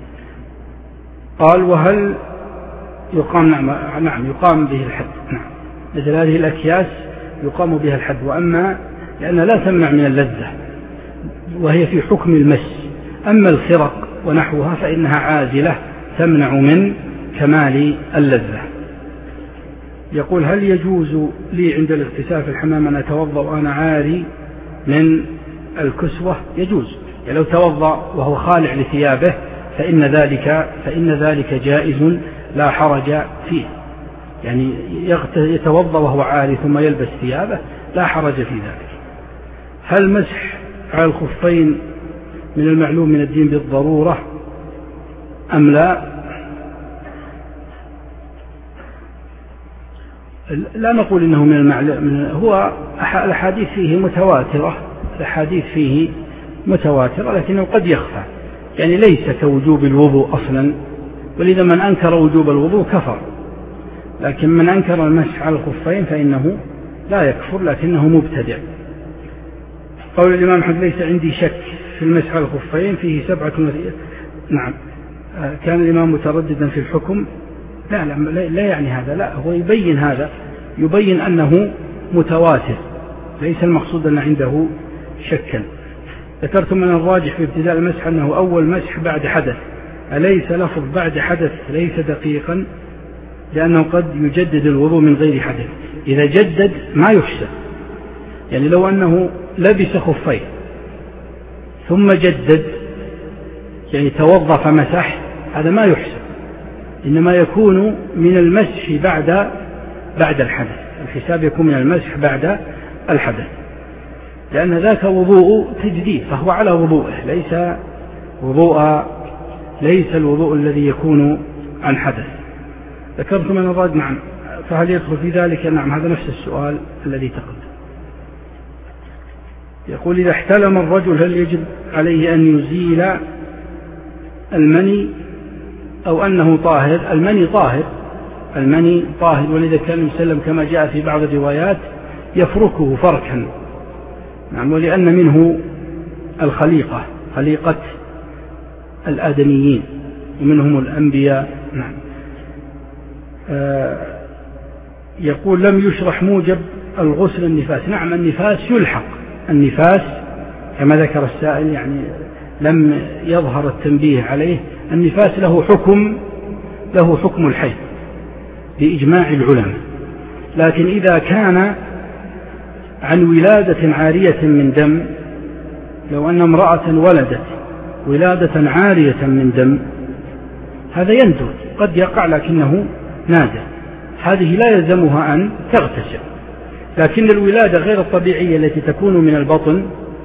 قال: وهل يقام؟ نعم, نعم يقام به الحد، نعم، مثل هذه الأكياس يقام بها الحد، وأما لأنها لا تمنع من اللذة وهي في حكم المس. أما الخرق ونحوها فإنها عازلة تمنع من كمال اللذة. يقول: هل يجوز لي عند الاغتسال في الحمام أن أتوضأ وأنا عاري من الكسوة؟ يجوز، يعني لو توضأ وهو خالع لثيابه فإن ذلك فإن ذلك جائز لا حرج فيه، يعني يتوضأ وهو عاري ثم يلبس ثيابه لا حرج في ذلك. هل مسح على الخفين من المعلوم من الدين بالضرورة أم لا؟ لا نقول إنه من المعلوم، هو الأحاديث فيه متواترة، الأحاديث فيه متواترة لكنه قد يخفى، يعني ليس كوجوب الوضوء أصلا، ولذا من أنكر وجوب الوضوء كفر، لكن من أنكر المسح على الخفين فإنه لا يكفر لكنه مبتدع. قول الإمام أحمد: ليس عندي شك في المسح على الخفين، فيه سبعة مثيل. نعم، كان الإمام مترددا في الحكم، لا, لا لا يعني هذا، لا، هو يبين هذا، يبين أنه متواتر، ليس المقصود أن عنده شكا. ذكرت من الراجح في ابتداء المسح أنه أول مسح بعد حدث، أليس لفظ بعد حدث ليس دقيقا، لأنه قد يجدد الوضوء من غير حدث. إذا جدد ما يحسب، يعني لو أنه لبس خفين ثم جدد، يعني توضأ فمسح، هذا ما يحسب، إنما يكون من المسح بعد بعد الحدث، الحساب يكون من المسح بعد الحدث، لأن ذاك وضوء تجديد، فهو على وضوءه، ليس وضوء ليس الوضوء الذي يكون عن حدث. ذكرت من الرد، نعم، فهل يدخل في ذلك؟ نعم، هذا نفس السؤال الذي تقدم. يقول: إذا احتلم الرجل هل يجب عليه أن يزيل المني أو أنه طاهر؟ المني طاهر، المني طاهر، ولذا كان النبي صلى الله عليه وسلم كما جاء في بعض الروايات يفركه فركا، نعم، ولأن منه الخليقة، خليقة الآدميين ومنهم الأنبياء، نعم. آه يقول: لم يشرح موجب الغسل النفاس. نعم، النفاس يلحق، النفاس كما ذكر السائل، يعني لم يظهر التنبيه عليه، النفاس له حكم له حكم الحيض بإجماع العلماء، لكن إذا كان عن ولادة عارية من دم، لو أن امرأة ولدت ولادة عارية من دم هذا يندر، قد يقع لكنه نادر، هذه لا يلزمها أن تغتسل. لكن الولادة غير الطبيعية التي تكون من البطن،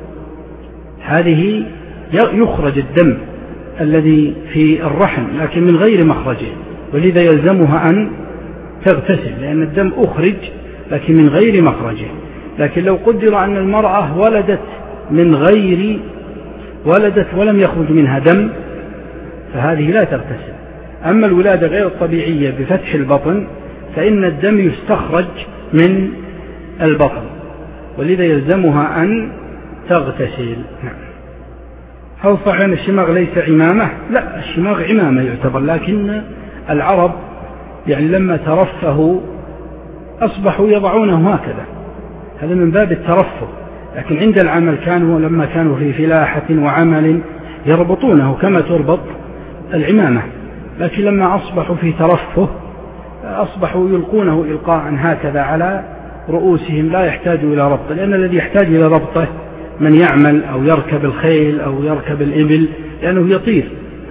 هذه يخرج الدم الذي في الرحم لكن من غير مخرجه، ولذا يلزمها أن تغتسل، لأن الدم أخرج لكن من غير مخرجه. لكن لو قدر أن المرأة ولدت من غير ولدت ولم يخرج منها دم فهذه لا تغتسل. أما الولادة غير الطبيعية بفتح البطن فإن الدم يستخرج من البطن ولذا يلزمها أن تغتسل. نعم. هل صحيح أن الشماغ ليس عمامة؟ لا، الشماغ عمامة يعتبر، لكن العرب يعني لما ترفهوا أصبحوا يضعونه هكذا، هذا من باب الترفه. لكن عند العمل كانوا لما كانوا في فلاحة وعمل يربطونه كما تربط العمامة، لكن لما أصبحوا في ترفه أصبحوا يلقونه إلقاء هكذا على رؤوسهم لا يحتاج إلى ربط، لأن الذي يحتاج إلى ربطه من يعمل أو يركب الخيل أو يركب الإبل لأنه يطير.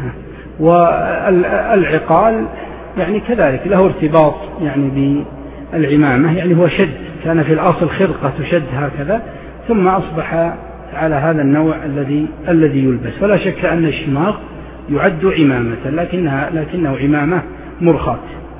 والعقال يعني كذلك له ارتباط يعني بالعمامة، يعني هو شد، كان في الأصل خرقة تشد هكذا ثم أصبح على هذا النوع الذي الذي يلبس. فلا شك أن الشماغ يعد عمامة لكنها لكنه عمامة مرخاة.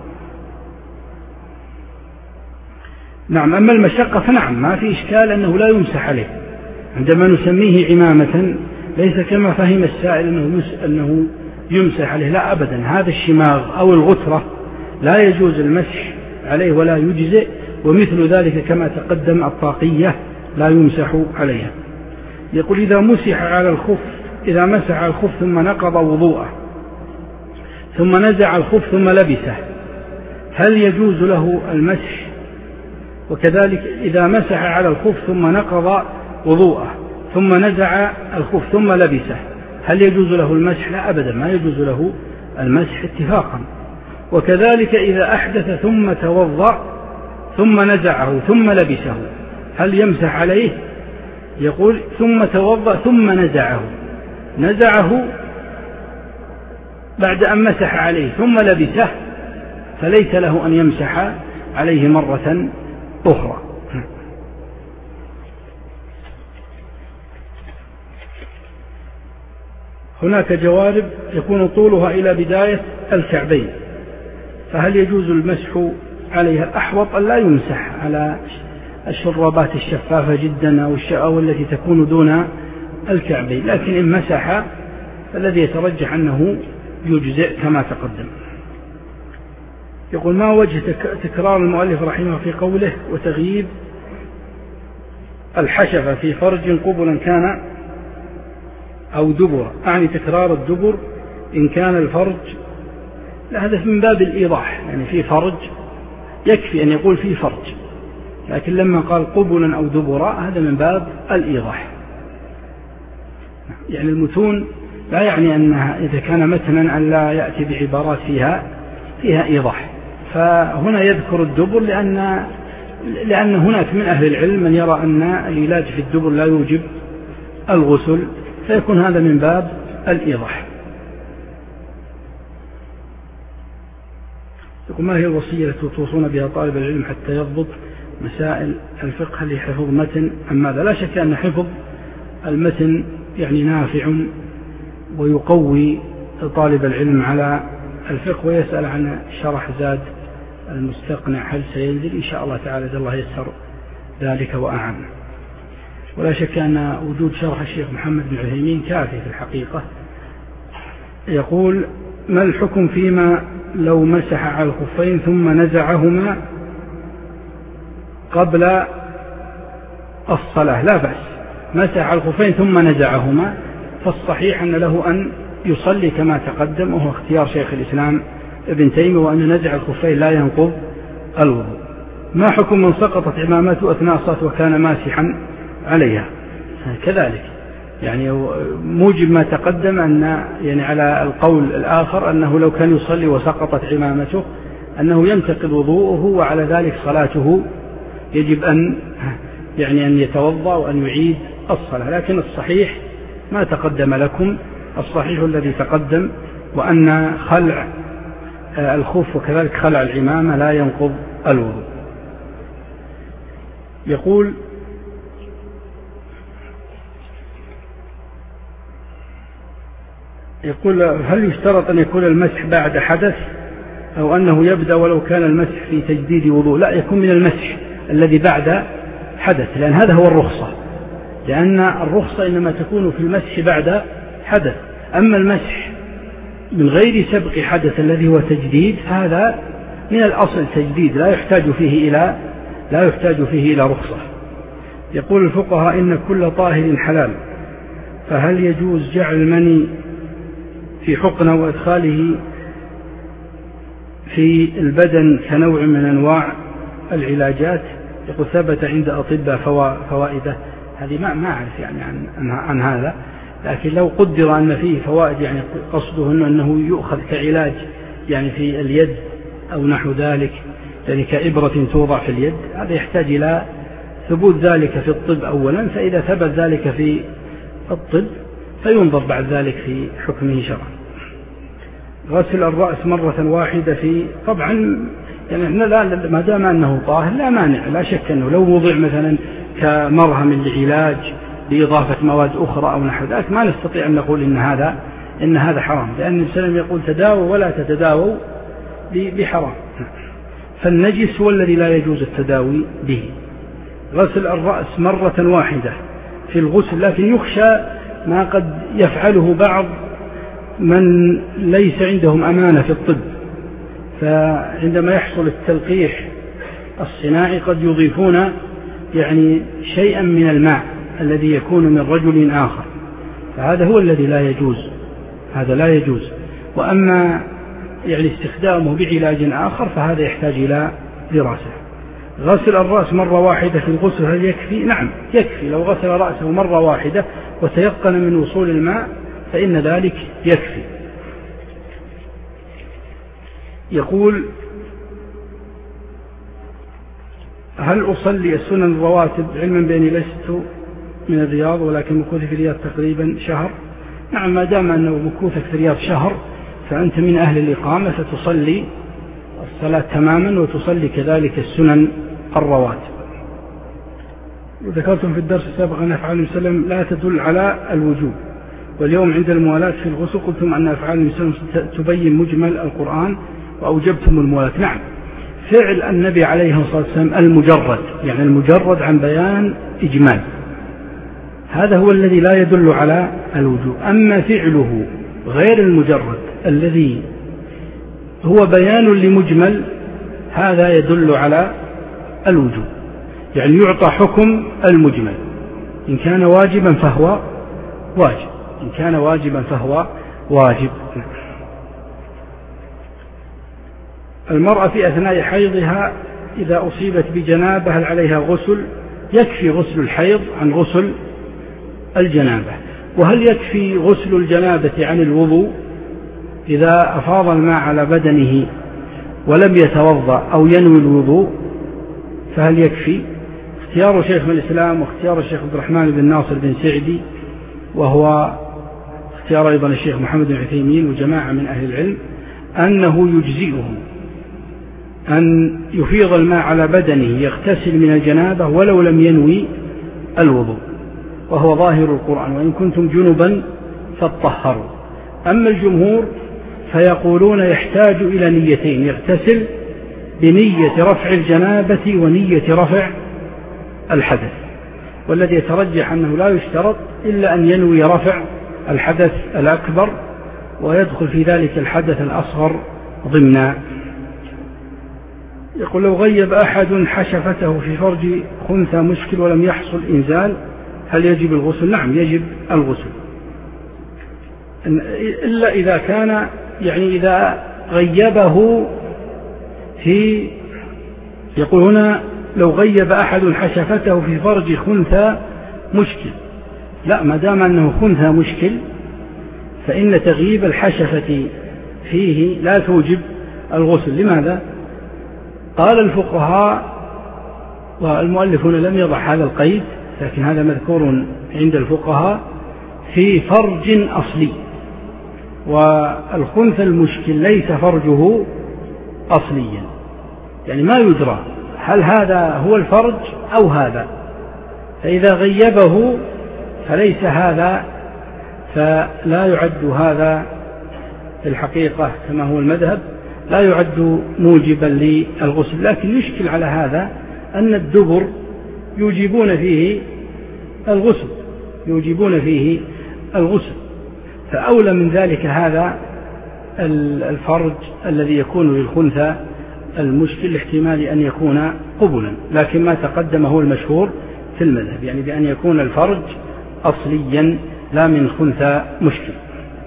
نعم. أما المشقة فنعم ما في إشكال أنه لا يمسح عليه، عندما نسميه عمامة ليس كما فهم السائل أنه, أنه يمسح عليه، لا أبدا. هذا الشماغ أو الغترة لا يجوز المسح عليه ولا يجزئ، ومثل ذلك كما تقدم الطاقية لا يمسح عليها. يقول إذا مسح على الخف إذا مسح على الخف ثم نقض وضوءه ثم نزع الخف ثم لبسه هل يجوز له المسح؟ وكذلك إذا مسح على الخف ثم نقض وضوءه ثم نزع الخف ثم لبسه هل يجوز له المسح؟ لا أبدا، ما يجوز له المسح اتفاقا. وكذلك إذا أحدث ثم توضأ ثم نزعه ثم لبسه هل يمسح عليه؟ يقول ثم توضأ ثم نزعه، نزعه بعد أن مسح عليه ثم لبسه فليس له أن يمسح عليه مرة أخرى. هناك جوارب يكون طولها إلى بداية الكعبين فهل يجوز المسح عليها؟ الأحوط أن لا يمسح على الشرابات الشفافة جدا أو التي تكون دون الكعبين، لكن إن مسح فالذي يترجح أنه يجزئ كما تقدم. يقول ما وجه تكرار المؤلف رحمه في قوله وتغييب الحشفة في فرج قبلا كان أو دبر، أعني تكرار الدبر إن كان الفرج، لا هذا من باب الإيضاح، يعني في فرج يكفي أن يقول في فرج، لكن لما قال قبلا أو دبرا هذا من باب الإيضاح. يعني المتون لا يعني أنها إذا كان متنا أن لا يأتي بعبارات فيها فيها إيضاح، فهنا يذكر الدبر لأن لأن هناك من أهل العلم من يرى أن العلاج في الدبر لا يوجب الغسل، فيكون هذا من باب الإيضاح. يقول ما هي الوصية التي توصون بها طالب العلم حتى يضبط مسائل الفقه لحفظ متن أم ماذا؟ لا شك أن حفظ المتن يعني نافع ويقوي طالب العلم على الفقه، ويسأل عن شرح زاد المستقنع هل سينزل؟ إن شاء الله تعالى جل الله يسر ذلك وأعان. ولا شك أن وجود شرح الشيخ محمد بن عثيمين كافي في الحقيقة. يقول ما الحكم فيما لو مسح على الخفين ثم نزعهما قبل الصلاة؟ لا بأس، مسح على الخفين ثم نزعهما فالصحيح أن له أن يصلي كما تقدم، وهو اختيار شيخ الإسلام ابن تيمية، وأن نزع الخفين لا ينقض الوضوء. ما حكم من سقطت عمامته أثناء الصلاة وكان ماسحا عليها؟ كذلك يعني موجب ما تقدم أن يعني على القول الآخر أنه لو كان يصلي وسقطت عمامته أنه ينتقض وضوءه وعلى ذلك صلاته يجب أن يعني أن يتوضأ وأن يعيد الصلاة. لكن الصحيح ما تقدم لكم، الصحيح الذي تقدم، وأن خلع الخف وكذلك خلع العمامة لا ينقض الوضوء. يقول يقول هل يشترط أن يكون المسح بعد حدث أو أنه يبدأ ولو كان المسح في تجديد وضوء؟ لا، يكون من المسح الذي بعد حدث، لأن هذا هو الرخصة. لأن الرخصة إنما تكون في المسح بعد حدث. أما المسح من غير سبق حدث الذي هو تجديد هذا من الأصل تجديد لا يحتاج فيه إلى لا يحتاج فيه إلى رخصة. يقول الفقهاء إن كل طاهر حلال، فهل يجوز جعل المني في حقنة وإدخاله في البدن كنوع من أنواع العلاجات؟ يقول ثبت عند أطباء فوائده. هذه ما ما أعرف يعني عن, عن هذا، لكن لو قدر أن فيه فوائد يعني قصده أنه يؤخذ كعلاج يعني في اليد أو نحو ذلك، يعني كإبرة توضع في اليد، هذا يحتاج إلى ثبوت ذلك في الطب أولا، فإذا ثبت ذلك في الطب فينظر بعد ذلك في حكمه شرعا. غسل الرأس مرة واحدة في طبعا يعني لا ما دام أنه طاهر لا مانع، لا شك أنه لو وضع مثلا كمرهم للعلاج بإضافة مواد أخرى أو نحو ذلك ما نستطيع أن نقول إن هذا إن هذا حرام، لأن النبي صلى الله عليه وسلم يقول تداووا ولا تتداووا بحرام، فالنجس هو الذي لا يجوز التداوي به. غسل الرأس مرة واحدة في الغسل، لكن يخشى ما قد يفعله بعض من ليس عندهم أمانة في الطب، فعندما يحصل التلقيح الصناعي قد يضيفون يعني شيئا من الماء الذي يكون من رجل آخر، فهذا هو الذي لا يجوز، هذا لا يجوز. وأما يعني استخدامه بعلاج آخر فهذا يحتاج إلى دراسة. غسل الرأس مرة واحدة في الغسل هل يكفي؟ نعم يكفي، لو غسل رأسه مرة واحدة وتيقن من وصول الماء فإن ذلك يكفي. يقول هل أصلي السنن الرواتب علما بأني لست من الرياض ولكن مكوثي في الرياض تقريبا شهر؟ نعم، ما دام أنه مكوثك في الرياض شهر فأنت من أهل الإقامة، فتصلي الصلاة تماما وتصلي كذلك السنن الرواتب. وذكرتم في الدرس السابق أن أفعال النبي صلى الله عليه وسلم لا تدل على الوجوب، واليوم عند الموالاة في الغسل قلتم أن أفعال النبي صلى الله عليه وسلم تبين مجمل القرآن وأوجبتم الموالاة. نعم، فعل النبي عليه الصلاة والسلام المجرد، يعني المجرد عن بيان إجمال، هذا هو الذي لا يدل على الوجوب. أما فعله غير المجرد الذي هو بيان لمجمل هذا يدل على الوجوب، يعني يعطى حكم المجمل، إن كان واجبا فهو واجب، إن كان واجبا فهو واجب. المرأة في أثناء حيضها إذا أصيبت بجنابة هل عليها غسل؟ يكفي غسل الحيض عن غسل الجنابة. وهل يكفي غسل الجنابة عن الوضوء إذا أفاض الماء على بدنه ولم يتوضأ أو ينوي الوضوء؟ فهل يكفي؟ اختيار شيخ الإسلام واختيار الشيخ عبد الرحمن بن ناصر بن سعدي، وهو اختيار أيضا الشيخ محمد بن عثيمين وجماعة من أهل العلم، أنه يجزئه أن يفيض الماء على بدنه يغتسل من الجنابة ولو لم ينوي الوضوء، وهو ظاهر القرآن، وإن كنتم جنبا فاطهروا. أما الجمهور فيقولون يحتاج إلى نيتين، يغتسل بنية رفع الجنابة ونية رفع الحدث، والذي يترجح أنه لا يشترط إلا أن ينوي رفع الحدث الأكبر، ويدخل في ذلك الحدث الأصغر ضمنا. يقول لو غيب أحد حشفته في فرج خنثى مشكل ولم يحصل إنزال هل يجب الغسل؟ نعم يجب الغسل، إلا إذا كان يعني إذا غيبه في، يقول هنا لو غيب أحد حشفته في فرج خنثى مشكل، لا، ما دام أنه خنثى مشكل فإن تغييب الحشفة فيه لا توجب الغسل. لماذا؟ قال الفقهاء، والمؤلف هنا لم يضع هذا القيد لكن هذا مذكور عند الفقهاء، في فرج أصلي، والخنثى المشكل ليس فرجه أصليا، يعني ما يدرى هل هذا هو الفرج أو هذا، فإذا غيبه فليس هذا، فلا يعد هذا في الحقيقة كما هو المذهب لا يعد موجبا للغسل. لكن يشكل على هذا أن الدبر يوجبون فيه الغسل، يوجبون فيه الغسل. فأولى من ذلك هذا الفرج الذي يكون للخنثى المشكل احتمال أن يكون قبلا، لكن ما تقدم هو المشهور في المذهب، يعني بأن يكون الفرج أصليا لا من خنثى مشكل.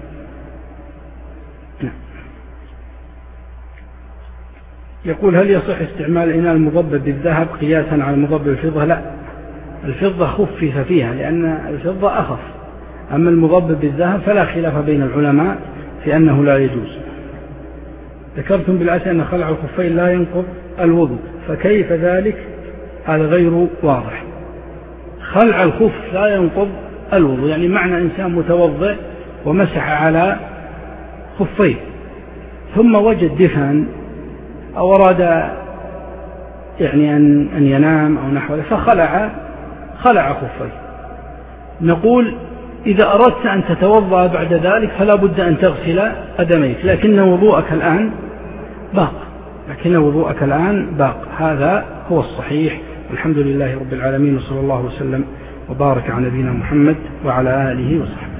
يقول هل يصح استعمال الإناء المضبب بالذهب قياسا على المضبب بالفضة؟ لا، الفضة خفف فيها لأن الفضة أخف، أما المضبب بالذهب فلا خلاف بين العلماء في أنه لا يجوز. ذكرتم بالأتي أن خلع الخفين لا ينقض الوضوء، فكيف ذلك؟ هذا غير واضح. خلع الخف لا ينقض الوضوء يعني معنى إنسان متوضئ ومسح على خفيه ثم وجد دفن أو أراد يعني أن أن ينام أو نحوه فخلع خلع خفيه، نقول إذا أردت أن تتوضأ بعد ذلك فلا بد أن تغسل قدميك، لكن وضوءك الآن باق لكن وضوءك الآن باق هذا هو الصحيح. والحمد لله رب العالمين، وصلى الله وسلم وبارك على نبينا محمد وعلى آله وصحبه.